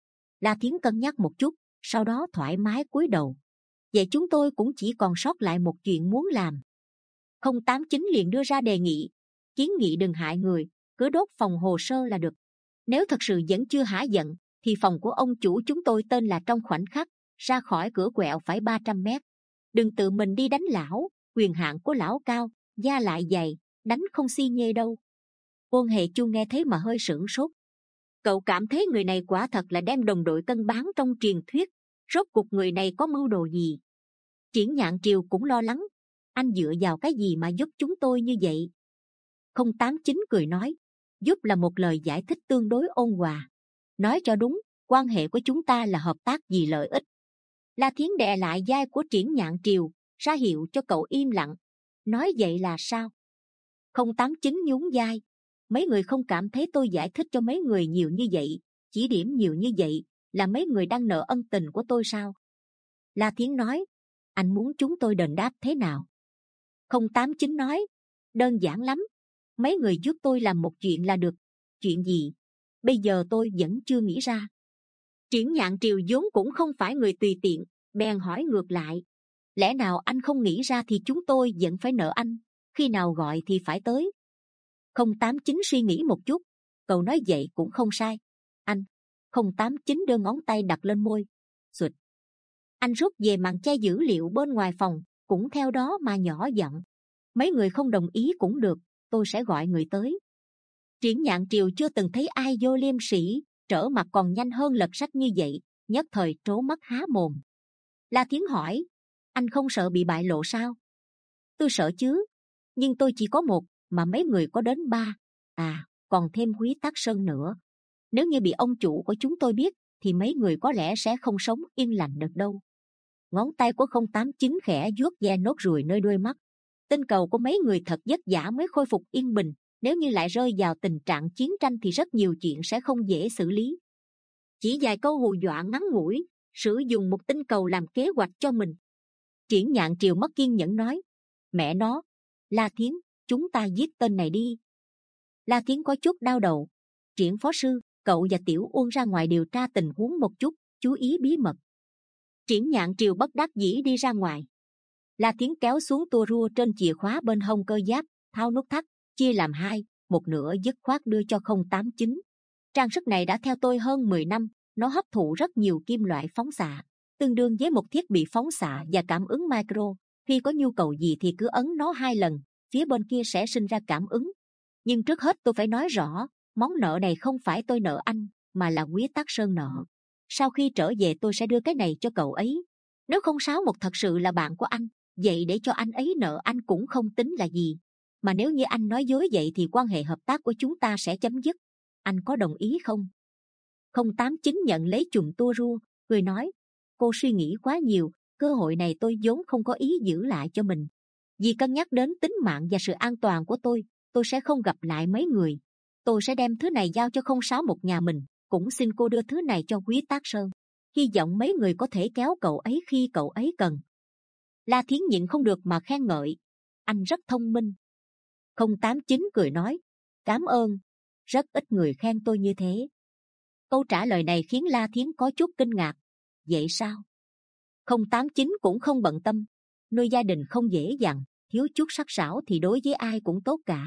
La Thiến cân nhắc một chút, sau đó thoải mái cúi đầu. Vậy chúng tôi cũng chỉ còn sót lại một chuyện muốn làm. Không tám chín liền đưa ra đề nghị, kiến nghị đừng hại người, cứ đốt phòng hồ sơ là được. Nếu thật sự vẫn chưa hả giận, thì phòng của ông chủ chúng tôi tên là trong khoảnh khắc ra khỏi cửa quẹo phải ba trăm mét. Đừng tự mình đi đánh lão, quyền hạn của lão cao, da lại dày, đánh không si nhê đâu. Ôn Hệ Chu nghe thế mà hơi sửng sốt. Cậu cảm thấy người này quả thật là đem đồng đội cân bán trong truyền thuyết. Rốt cuộc người này có mưu đồ gì? Triển Nhạn Triều cũng lo lắng. Anh dựa vào cái gì mà giúp chúng tôi như vậy? Không tám chín cười nói, giúp là một lời giải thích tương đối ôn hòa. Nói cho đúng, quan hệ của chúng ta là hợp tác vì lợi ích. La Thiến đè lại vai của Triển Nhạn Triều, ra hiệu cho cậu im lặng. Nói vậy là sao? Không tám chín nhún vai. Mấy người không cảm thấy tôi giải thích cho mấy người nhiều như vậy, chỉ điểm nhiều như vậy, là mấy người đang nợ ân tình của tôi sao? La Thiến nói, anh muốn chúng tôi đền đáp thế nào? Không tám chín nói, đơn giản lắm. Mấy người giúp tôi làm một chuyện là được. Chuyện gì? Bây giờ tôi vẫn chưa nghĩ ra. Triển Nhạn Triều vốn cũng không phải người tùy tiện, bèn hỏi ngược lại. Lẽ nào anh không nghĩ ra thì chúng tôi vẫn phải nợ anh, khi nào gọi thì phải tới. Không tám chín suy nghĩ một chút, cậu nói vậy cũng không sai. Anh. Không tám chín đưa ngón tay đặt lên môi. Xụt. Anh rút về màn che dữ liệu bên ngoài phòng, cũng theo đó mà nhỏ giọng. Mấy người không đồng ý cũng được, tôi sẽ gọi người tới. Triển Nhạn Triều chưa từng thấy ai vô liêm sỉ, trở mặt còn nhanh hơn lật sách như vậy, nhất thời trố mắt há mồm. La Thiến hỏi, anh không sợ bị bại lộ sao? Tôi sợ chứ, nhưng tôi chỉ có một, mà mấy người có đến ba, à, còn thêm Quý Tắc Sơn nữa. Nếu như bị ông chủ của chúng tôi biết, thì mấy người có lẽ sẽ không sống yên lành được đâu. Ngón tay của không tám chín khẽ vuốt ve nốt ruồi nơi đuôi mắt. Tinh cầu của mấy người thật vất vả mới khôi phục yên bình, nếu như lại rơi vào tình trạng chiến tranh thì rất nhiều chuyện sẽ không dễ xử lý. Chỉ vài câu hù dọa ngắn ngủi, sử dụng một tinh cầu làm kế hoạch cho mình. Triển Nhạn Triều mất kiên nhẫn nói, mẹ nó, La Thiến, chúng ta giết tên này đi. La Thiến có chút đau đầu. Triển phó sư, cậu và Tiểu Uông ra ngoài điều tra tình huống một chút, chú ý bí mật. Triển Nhạn Triều bất đắc dĩ đi ra ngoài. La Thiến kéo xuống tua rua trên chìa khóa bên hông cơ giáp, tháo nút thắt, chia làm hai, một nửa dứt khoát đưa cho không tám chín. Trang sức này đã theo tôi hơn mười năm, nó hấp thụ rất nhiều kim loại phóng xạ, tương đương với một thiết bị phóng xạ và cảm ứng micro. Khi có nhu cầu gì thì cứ ấn nó hai lần, phía bên kia sẽ sinh ra cảm ứng. Nhưng trước hết tôi phải nói rõ, món nợ này không phải tôi nợ anh, mà là Quý Tắc Sơn nợ. Sau khi trở về tôi sẽ đưa cái này cho cậu ấy. Nếu không sáu một thật sự là bạn của anh, vậy để cho anh ấy nợ anh cũng không tính là gì. Mà nếu như anh nói dối vậy thì quan hệ hợp tác của chúng ta sẽ chấm dứt. Anh có đồng ý không? Không tám chín nhận lấy chùm tua rua, cười nói, cô suy nghĩ quá nhiều, cơ hội này tôi vốn không có ý giữ lại cho mình. Vì cân nhắc đến tính mạng và sự an toàn của tôi, tôi sẽ không gặp lại mấy người. Tôi sẽ đem thứ này giao cho không sáu một nhà mình, cũng xin cô đưa thứ này cho Quý Tác Sơn. Hy vọng mấy người có thể kéo cậu ấy khi cậu ấy cần. La Thiến nhịn không được mà khen ngợi. Anh rất thông minh. Không tám chín cười nói. Cảm ơn. Rất ít người khen tôi như thế. Câu trả lời này khiến La Thiến có chút kinh ngạc. Vậy sao? Không tám chín cũng không bận tâm. Nuôi gia đình không dễ dàng, thiếu chút sắc sảo thì đối với ai cũng tốt cả.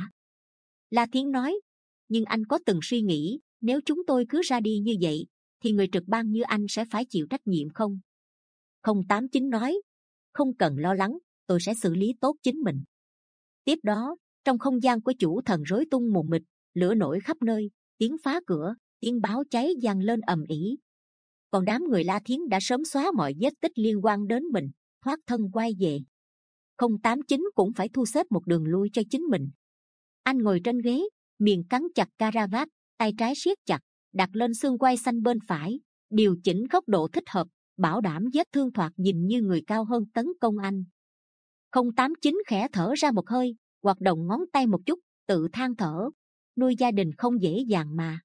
La Thiến nói. Nhưng anh có từng suy nghĩ, nếu chúng tôi cứ ra đi như vậy, thì người trực ban như anh sẽ phải chịu trách nhiệm không? Không tám chín nói. Không cần lo lắng, tôi sẽ xử lý tốt chính mình. Tiếp đó, trong không gian của chủ thần rối tung mù mịt, lửa nổi khắp nơi, tiếng phá cửa, tiếng báo cháy vang lên ầm ĩ. Còn đám người La Thiến đã sớm xóa mọi vết tích liên quan đến mình, thoát thân quay về. Không tám chín cũng phải thu xếp một đường lui cho chính mình. Anh ngồi trên ghế, miệng cắn chặt caravat, tay trái siết chặt, đặt lên xương quai xanh bên phải, điều chỉnh góc độ thích hợp, bảo đảm vết thương thoạt nhìn như người cao hơn tấn công anh. Không tám chín khẽ thở ra một hơi, hoạt động ngón tay một chút, tự than thở. Nuôi gia đình không dễ dàng mà.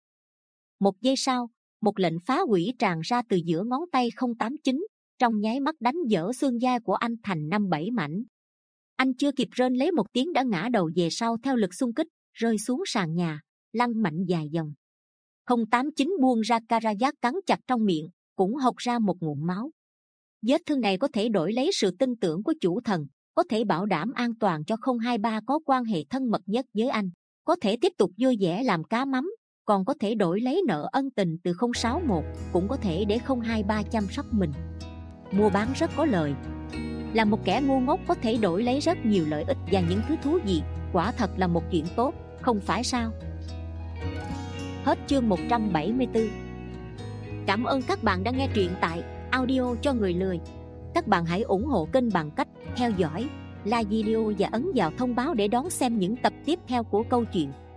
Một giây sau, một lệnh phá hủy tràn ra từ giữa ngón tay không tám chín, trong nháy mắt đánh vỡ xương da của anh thành năm bảy mảnh. Anh chưa kịp rên lấy một tiếng đã ngã đầu về sau theo lực xung kích, rơi xuống sàn nhà, lăn mạnh dài dòng. Không tám chín buông ra caravat cắn chặt trong miệng, cũng hộc ra một ngụm máu. Vết thương này có thể đổi lấy sự tin tưởng của chủ thần, có thể bảo đảm an toàn cho không hai ba có quan hệ thân mật nhất với anh, có thể tiếp tục vui vẻ làm cá mắm, còn có thể đổi lấy nợ ân tình từ không sáu một, cũng có thể để không hai ba chăm sóc mình. Mua bán rất có lời. Là một kẻ ngu ngốc có thể đổi lấy rất nhiều lợi ích và những thứ thú vị, quả thật là một chuyện tốt, không phải sao? Hết chương một trăm bảy mươi tư. Cảm ơn các bạn đã nghe truyện tại Audio cho người lười. Các bạn hãy ủng hộ kênh bằng cách theo dõi, like video và ấn vào thông báo để đón xem những tập tiếp theo của câu chuyện.